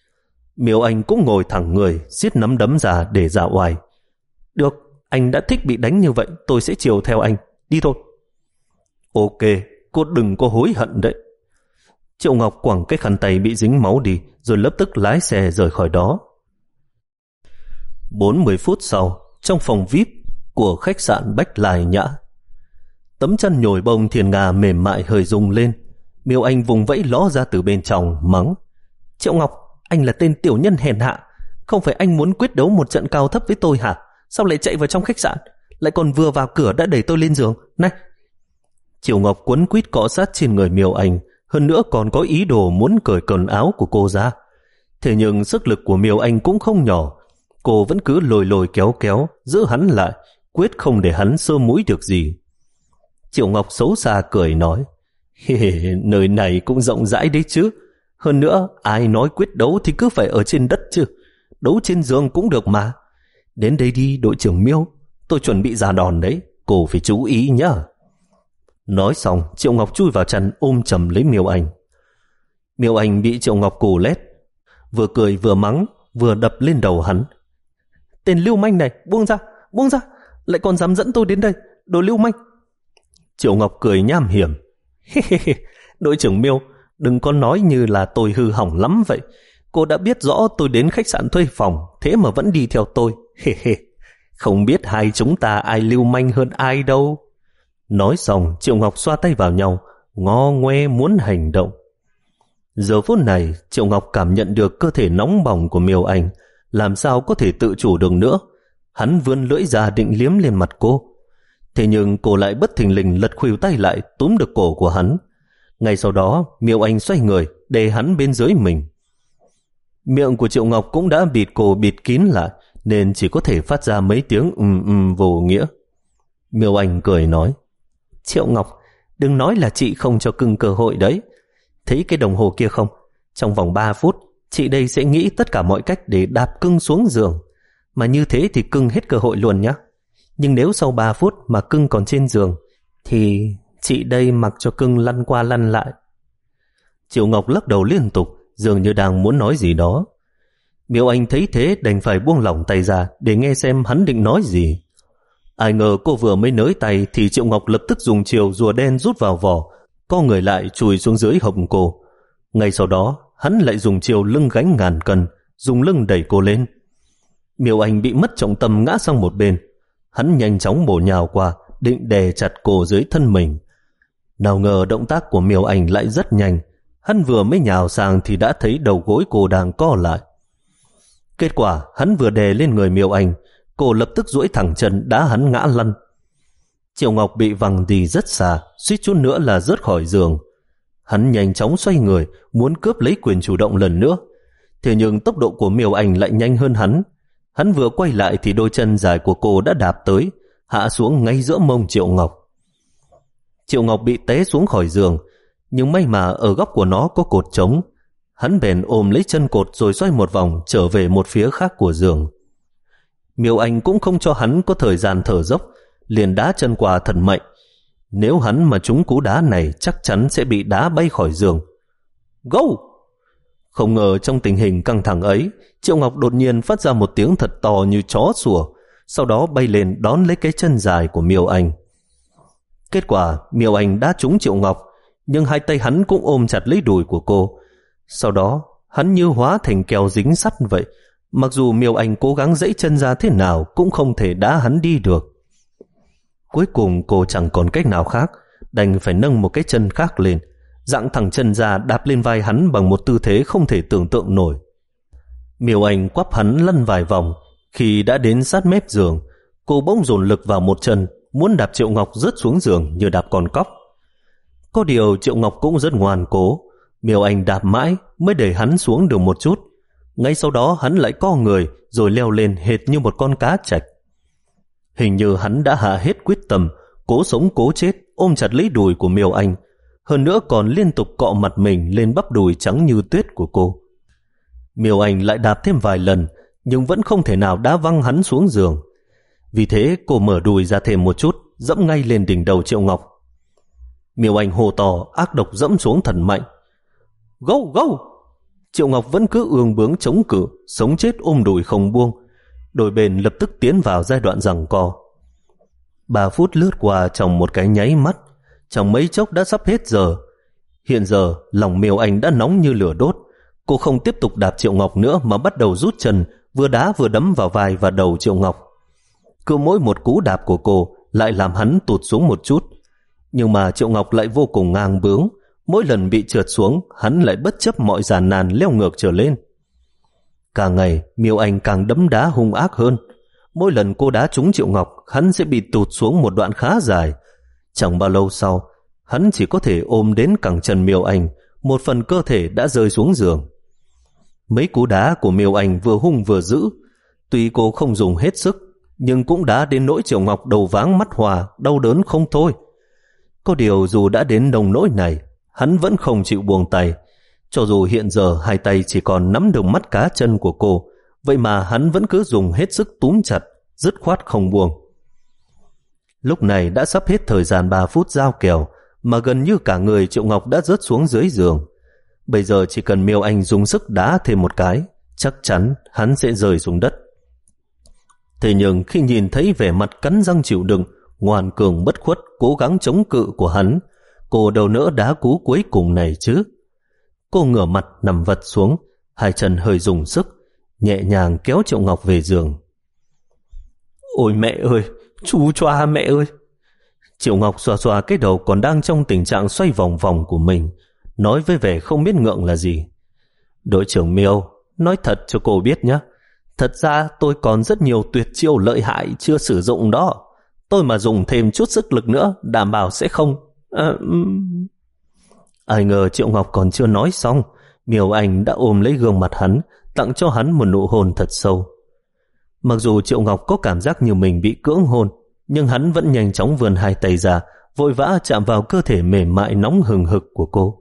Miêu Anh cũng ngồi thẳng người, siết nắm đấm ra để ra oai. Được, anh đã thích bị đánh như vậy, tôi sẽ chiều theo anh. Đi thôi. Ok, cô đừng có hối hận đấy. Triệu Ngọc quẳng cái khăn tay bị dính máu đi, rồi lập tức lái xe rời khỏi đó. bốn mươi phút sau, trong phòng vi ai pi của khách sạn Bách Lai Nhã, tấm chân nhồi bông thiên nga mềm mại hơi rung lên. Miêu Anh vùng vẫy ló ra từ bên trong, mắng. Triệu Ngọc, anh là tên tiểu nhân hèn hạ. Không phải anh muốn quyết đấu một trận cao thấp với tôi hả? Sao lại chạy vào trong khách sạn? Lại còn vừa vào cửa đã đẩy tôi lên giường. Này! Triệu Ngọc quấn quýt cọ sát trên người Miêu Anh, hơn nữa còn có ý đồ muốn cởi quần áo của cô ra. Thế nhưng sức lực của Miêu Anh cũng không nhỏ. Cô vẫn cứ lồi lồi kéo kéo, giữ hắn lại, quyết không để hắn sơ mũi được gì. Triệu Ngọc xấu xa cười nói. Nơi này cũng rộng rãi đấy chứ. Hơn nữa, ai nói quyết đấu thì cứ phải ở trên đất chứ. Đấu trên giường cũng được mà. Đến đây đi đội trưởng Miêu, tôi chuẩn bị ra đòn đấy, cô phải chú ý nhá. Nói xong, Triệu Ngọc chui vào chăn ôm chầm lấy Miêu Anh. Miêu Anh bị Triệu Ngọc cù lét, vừa cười vừa mắng, vừa đập lên đầu hắn. Tên lưu manh này, buông ra, buông ra, lại còn dám dẫn tôi đến đây, đồ lưu manh. Triệu Ngọc cười nham hiểm. Đội trưởng Miêu, đừng có nói như là tôi hư hỏng lắm vậy. Cô đã biết rõ tôi đến khách sạn thuê phòng, thế mà vẫn đi theo tôi. Không biết hai chúng ta ai lưu manh hơn ai đâu. Nói xong, Triệu Ngọc xoa tay vào nhau, ngo ngoe muốn hành động. Giờ phút này, Triệu Ngọc cảm nhận được cơ thể nóng bỏng của Miêu Anh, làm sao có thể tự chủ được nữa. Hắn vươn lưỡi ra định liếm lên mặt cô. Thế nhưng cô lại bất thình lình lật khuỷu tay lại, túm được cổ của hắn. Ngay sau đó, Miêu Anh xoay người, để hắn bên dưới mình. Miệng của Triệu Ngọc cũng đã bịt cổ bịt kín lại, nên chỉ có thể phát ra mấy tiếng ừm ừm vô nghĩa. Miêu Anh cười nói. Triệu Ngọc, đừng nói là chị không cho cưng cơ hội đấy. Thấy cái đồng hồ kia không? Trong vòng ba phút, chị đây sẽ nghĩ tất cả mọi cách để đạp cưng xuống giường. Mà như thế thì cưng hết cơ hội luôn nhé. Nhưng nếu sau ba phút mà cưng còn trên giường, thì chị đây mặc cho cưng lăn qua lăn lại. Triệu Ngọc lắc đầu liên tục, dường như đang muốn nói gì đó. Miêu Anh thấy thế đành phải buông lỏng tay ra để nghe xem hắn định nói gì. Ai ngờ cô vừa mới nới tay thì Triệu Ngọc lập tức dùng chiều rùa đen rút vào vỏ, co người lại chùi xuống dưới hông cô. Ngay sau đó, hắn lại dùng chiều lưng gánh ngàn cân, dùng lưng đẩy cô lên. Miêu Anh bị mất trọng tâm ngã sang một bên. Hắn nhanh chóng bổ nhào qua, định đè chặt cô dưới thân mình. Nào ngờ động tác của Miêu Anh lại rất nhanh. Hắn vừa mới nhào sang thì đã thấy đầu gối cô đang co lại. Kết quả hắn vừa đè lên người Miêu Anh, cô lập tức duỗi thẳng chân đá hắn ngã lăn. Triệu Ngọc bị văng đi rất xa, suýt chút nữa là rớt khỏi giường. Hắn nhanh chóng xoay người, muốn cướp lấy quyền chủ động lần nữa. Thế nhưng tốc độ của Miêu Anh lại nhanh hơn hắn. Hắn vừa quay lại thì đôi chân dài của cô đã đạp tới, hạ xuống ngay giữa mông Triệu Ngọc. Triệu Ngọc bị té xuống khỏi giường, nhưng may mà ở góc của nó có cột trống. Hắn bèn ôm lấy chân cột rồi xoay một vòng trở về một phía khác của giường. Miêu Anh cũng không cho hắn có thời gian thở dốc, liền đá chân qua thật mạnh. Nếu hắn mà trúng cú đá này chắc chắn sẽ bị đá bay khỏi giường. Go! Không ngờ trong tình hình căng thẳng ấy, Triệu Ngọc đột nhiên phát ra một tiếng thật to như chó sủa, sau đó bay lên đón lấy cái chân dài của Miêu Anh. Kết quả Miêu Anh đá trúng Triệu Ngọc, nhưng hai tay hắn cũng ôm chặt lấy đùi của cô. Sau đó hắn như hóa thành keo dính sắt vậy, mặc dù Miêu Anh cố gắng giãy chân ra thế nào cũng không thể đá hắn đi được. Cuối cùng cô chẳng còn cách nào khác, đành phải nâng một cái chân khác lên, dặng thẳng chân ra đạp lên vai hắn bằng một tư thế không thể tưởng tượng nổi. Miêu Anh quắp hắn lăn vài vòng. Khi đã đến sát mép giường, cô bỗng dồn lực vào một chân, muốn đạp Triệu Ngọc rớt xuống giường như đạp con cóc. Có điều Triệu Ngọc cũng rất ngoan cố. Miêu Anh đạp mãi mới đẩy hắn xuống được một chút. Ngay sau đó hắn lại co người rồi leo lên hệt như một con cá trạch. Hình như hắn đã hạ hết quyết tâm, cố sống cố chết ôm chặt lấy đùi của Miêu Anh, hơn nữa còn liên tục cọ mặt mình lên bắp đùi trắng như tuyết của cô. Miêu Anh lại đạp thêm vài lần, nhưng vẫn không thể nào đá văng hắn xuống giường. Vì thế cô mở đùi ra thêm một chút, dẫm ngay lên đỉnh đầu Triệu Ngọc. Miêu Anh hô to, ác độc dẫm xuống thật mạnh. Go, go! Triệu Ngọc vẫn cứ ương bướng chống cự, sống chết ôm đùi không buông. Đôi bên lập tức tiến vào giai đoạn giằng co. Ba phút lướt qua trong một cái nháy mắt, trong mấy chốc đã sắp hết giờ. Hiện giờ lòng Miêu Anh đã nóng như lửa đốt. Cô không tiếp tục đạp Triệu Ngọc nữa mà bắt đầu rút chân, vừa đá vừa đấm vào vai và đầu Triệu Ngọc. Cứ mỗi một cú đạp của cô lại làm hắn tụt xuống một chút. Nhưng mà Triệu Ngọc lại vô cùng ngang bướng. Mỗi lần bị trượt xuống, hắn lại bất chấp mọi giàn nàn leo ngược trở lên. Càng ngày Miêu Anh càng đấm đá hung ác hơn. Mỗi lần cô đá trúng Triệu Ngọc, hắn sẽ bị tụt xuống một đoạn khá dài. Chẳng bao lâu sau, hắn chỉ có thể ôm đến cẳng chân Miêu Anh, một phần cơ thể đã rơi xuống giường. Mấy cú đá của Miêu Anh vừa hung vừa dữ. Tuy cô không dùng hết sức, nhưng cũng đá đến nỗi Triệu Ngọc đầu váng mắt hoa, đau đớn không thôi. Có điều dù đã đến nông nỗi này, hắn vẫn không chịu buông tay. Cho dù hiện giờ hai tay chỉ còn nắm được mắt cá chân của cô, vậy mà hắn vẫn cứ dùng hết sức túm chặt, dứt khoát không buông. Lúc này đã sắp hết thời gian ba phút giao kèo, mà gần như cả người Triệu Ngọc đã rớt xuống dưới giường. Bây giờ chỉ cần Miêu Anh dùng sức đá thêm một cái, chắc chắn hắn sẽ rơi xuống đất. Thế nhưng khi nhìn thấy vẻ mặt cắn răng chịu đựng, ngoan cường bất khuất cố gắng chống cự của hắn, cô đâu nỡ đá cú cuối cùng này chứ. Cô ngửa mặt nằm vật xuống, hai chân hơi dùng sức, nhẹ nhàng kéo Triệu Ngọc về giường. Ôi mẹ ơi, chú choa mẹ ơi! Triệu Ngọc xoa xoa cái đầu còn đang trong tình trạng xoay vòng vòng của mình, nói với vẻ không biết ngượng là gì. Đội trưởng Miêu, nói thật cho cô biết nhé, thật ra tôi còn rất nhiều tuyệt chiêu lợi hại chưa sử dụng đó. Tôi mà dùng thêm chút sức lực nữa, đảm bảo sẽ không... À, um... Ai ngờ Triệu Ngọc còn chưa nói xong, Miêu Anh đã ôm lấy gương mặt hắn, tặng cho hắn một nụ hôn thật sâu. Mặc dù Triệu Ngọc có cảm giác như mình bị cưỡng hôn, nhưng hắn vẫn nhanh chóng vươn hai tay ra, vội vã chạm vào cơ thể mềm mại nóng hừng hực của cô.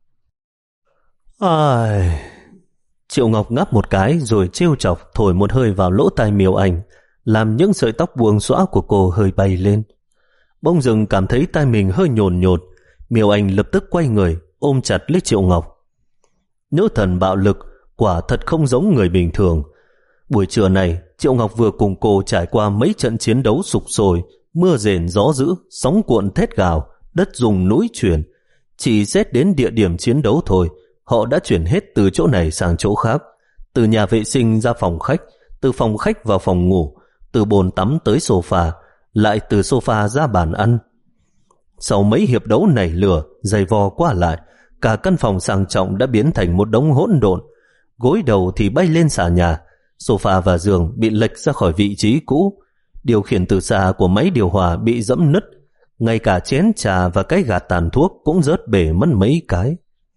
Ai... Triệu Ngọc ngáp một cái rồi trêu chọc thổi một hơi vào lỗ tai Miêu Anh, làm những sợi tóc buông xõa của cô hơi bay lên. Bỗng dưng cảm thấy tai mình hơi nhồn nhột, Miêu Anh lập tức quay người ôm chặt lấy Triệu Ngọc. Nữ thần bạo lực quả thật không giống người bình thường. Buổi trưa này Triệu Ngọc vừa cùng cô trải qua mấy trận chiến đấu sục sôi, mưa rền gió dữ, sóng cuộn thét gào, đất rung núi chuyển. Chỉ xét đến địa điểm chiến đấu thôi, họ đã chuyển hết từ chỗ này sang chỗ khác, từ nhà vệ sinh ra phòng khách, từ phòng khách vào phòng ngủ, từ bồn tắm tới sofa, lại từ sofa ra bàn ăn. Sau mấy hiệp đấu nảy lửa, dày vò qua lại, cả căn phòng sang trọng đã biến thành một đống hỗn độn. Gối đầu thì bay lên xà nhà, sofa và giường bị lệch ra khỏi vị trí cũ, điều khiển từ xa của máy điều hòa bị dẫm nứt, ngay cả chén trà và cái gạt tàn thuốc cũng rớt bể mất mấy cái.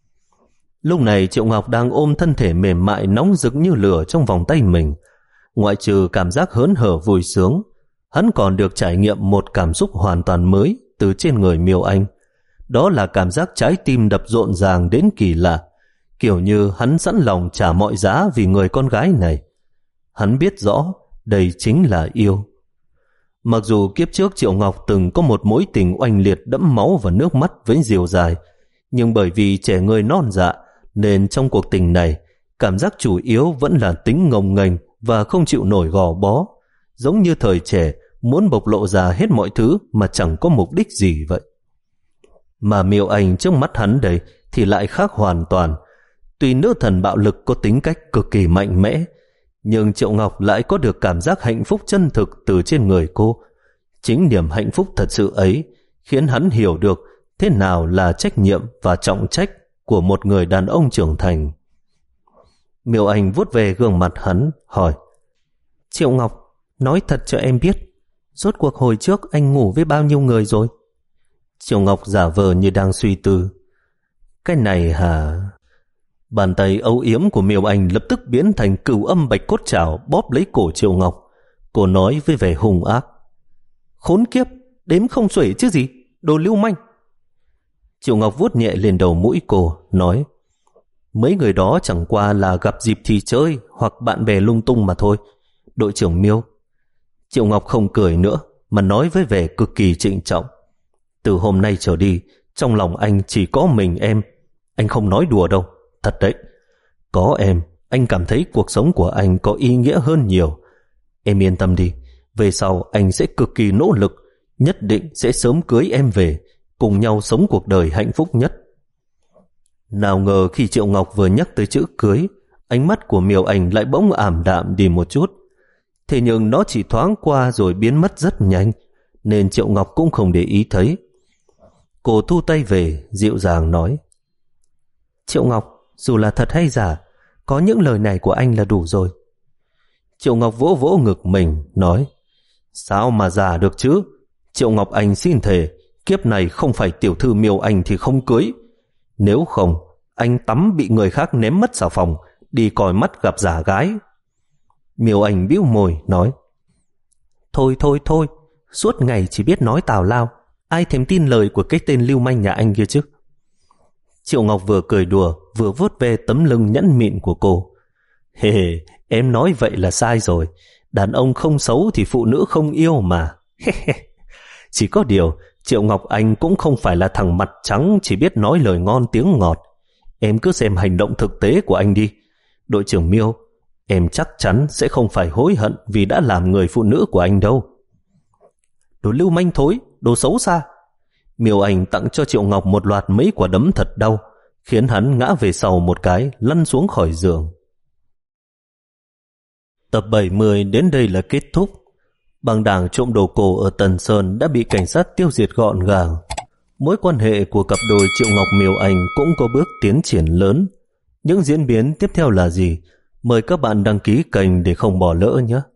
Lúc này Triệu Ngọc đang ôm thân thể mềm mại nóng rực như lửa trong vòng tay mình. Ngoại trừ cảm giác hớn hở vui sướng, hắn còn được trải nghiệm một cảm xúc hoàn toàn mới từ trên người Miêu Anh. Đó là cảm giác trái tim đập rộn ràng đến kỳ lạ, kiểu như hắn sẵn lòng trả mọi giá vì người con gái này. Hắn biết rõ đây chính là yêu. Mặc dù kiếp trước Triệu Ngọc từng có một mối tình oanh liệt đẫm máu và nước mắt với Diều Dài, nhưng bởi vì trẻ người non dạ nên trong cuộc tình này, cảm giác chủ yếu vẫn là tính ngông nghênh và không chịu nổi gò bó, giống như thời trẻ muốn bộc lộ ra hết mọi thứ mà chẳng có mục đích gì vậy. Mà Miêu Anh trước mắt hắn đây thì lại khác hoàn toàn. Tuy nữ thần bạo lực có tính cách cực kỳ mạnh mẽ, nhưng Triệu Ngọc lại có được cảm giác hạnh phúc chân thực từ trên người cô. Chính niềm hạnh phúc thật sự ấy khiến hắn hiểu được thế nào là trách nhiệm và trọng trách của một người đàn ông trưởng thành. Miêu Anh vuốt về gương mặt hắn, hỏi: Triệu Ngọc, nói thật cho em biết, rốt cuộc hồi trước anh ngủ với bao nhiêu người rồi? Triệu Ngọc giả vờ như đang suy tư. Cái này hả? Bàn tay âu yếm của Miêu Anh lập tức biến thành cửu âm bạch cốt trảo bóp lấy cổ Triệu Ngọc. Cô nói với vẻ hung ác: Khốn kiếp, đếm không xuể chứ gì, đồ lưu manh. Triệu Ngọc vuốt nhẹ lên đầu mũi cô, nói: Mấy người đó chẳng qua là gặp dịp thì chơi hoặc bạn bè lung tung mà thôi, đội trưởng Miêu. Triệu Ngọc không cười nữa mà nói với vẻ cực kỳ trịnh trọng: Từ hôm nay trở đi, trong lòng anh chỉ có mình em. Anh không nói đùa đâu, thật đấy. Có em, anh cảm thấy cuộc sống của anh có ý nghĩa hơn nhiều. Em yên tâm đi, về sau anh sẽ cực kỳ nỗ lực, nhất định sẽ sớm cưới em về, cùng nhau sống cuộc đời hạnh phúc nhất. Nào ngờ khi Triệu Ngọc vừa nhắc tới chữ cưới, ánh mắt của Miêu Anh lại bỗng ảm đạm đi một chút. Thế nhưng nó chỉ thoáng qua rồi biến mất rất nhanh, nên Triệu Ngọc cũng không để ý thấy. Cô thu tay về, dịu dàng nói: Triệu Ngọc, dù là thật hay giả, có những lời này của anh là đủ rồi. Triệu Ngọc vỗ vỗ ngực mình, nói: Sao mà giả được chứ? Triệu Ngọc Anh xin thề, kiếp này không phải tiểu thư Miêu Anh thì không cưới. Nếu không, anh tắm bị người khác ném mất xà phòng, đi coi mắt gặp giả gái. Miêu Anh bĩu môi, nói: Thôi thôi thôi, suốt ngày chỉ biết nói tào lao, ai thèm tin lời của cái tên lưu manh nhà anh kia chứ. Triệu Ngọc vừa cười đùa, vừa vuốt về tấm lưng nhẵn mịn của cô. Hề hề, em nói vậy là sai rồi. Đàn ông không xấu thì phụ nữ không yêu mà. Chỉ có điều, Triệu Ngọc Anh cũng không phải là thằng mặt trắng chỉ biết nói lời ngon tiếng ngọt. Em cứ xem hành động thực tế của anh đi. Đội trưởng Miêu, em chắc chắn sẽ không phải hối hận vì đã làm người phụ nữ của anh đâu. Đồ lưu manh thối, đồ xấu xa. Miêu Anh tặng cho Triệu Ngọc một loạt mấy quả đấm thật đau, khiến hắn ngã về sau một cái, lăn xuống khỏi giường. Tập bảy mươi đến đây là kết thúc. Băng đảng trộm đồ cổ ở Tần Sơn đã bị cảnh sát tiêu diệt gọn gàng. Mối quan hệ của cặp đôi Triệu Ngọc Miêu Anh cũng có bước tiến triển lớn. Những diễn biến tiếp theo là gì? Mời các bạn đăng ký kênh để không bỏ lỡ nhé.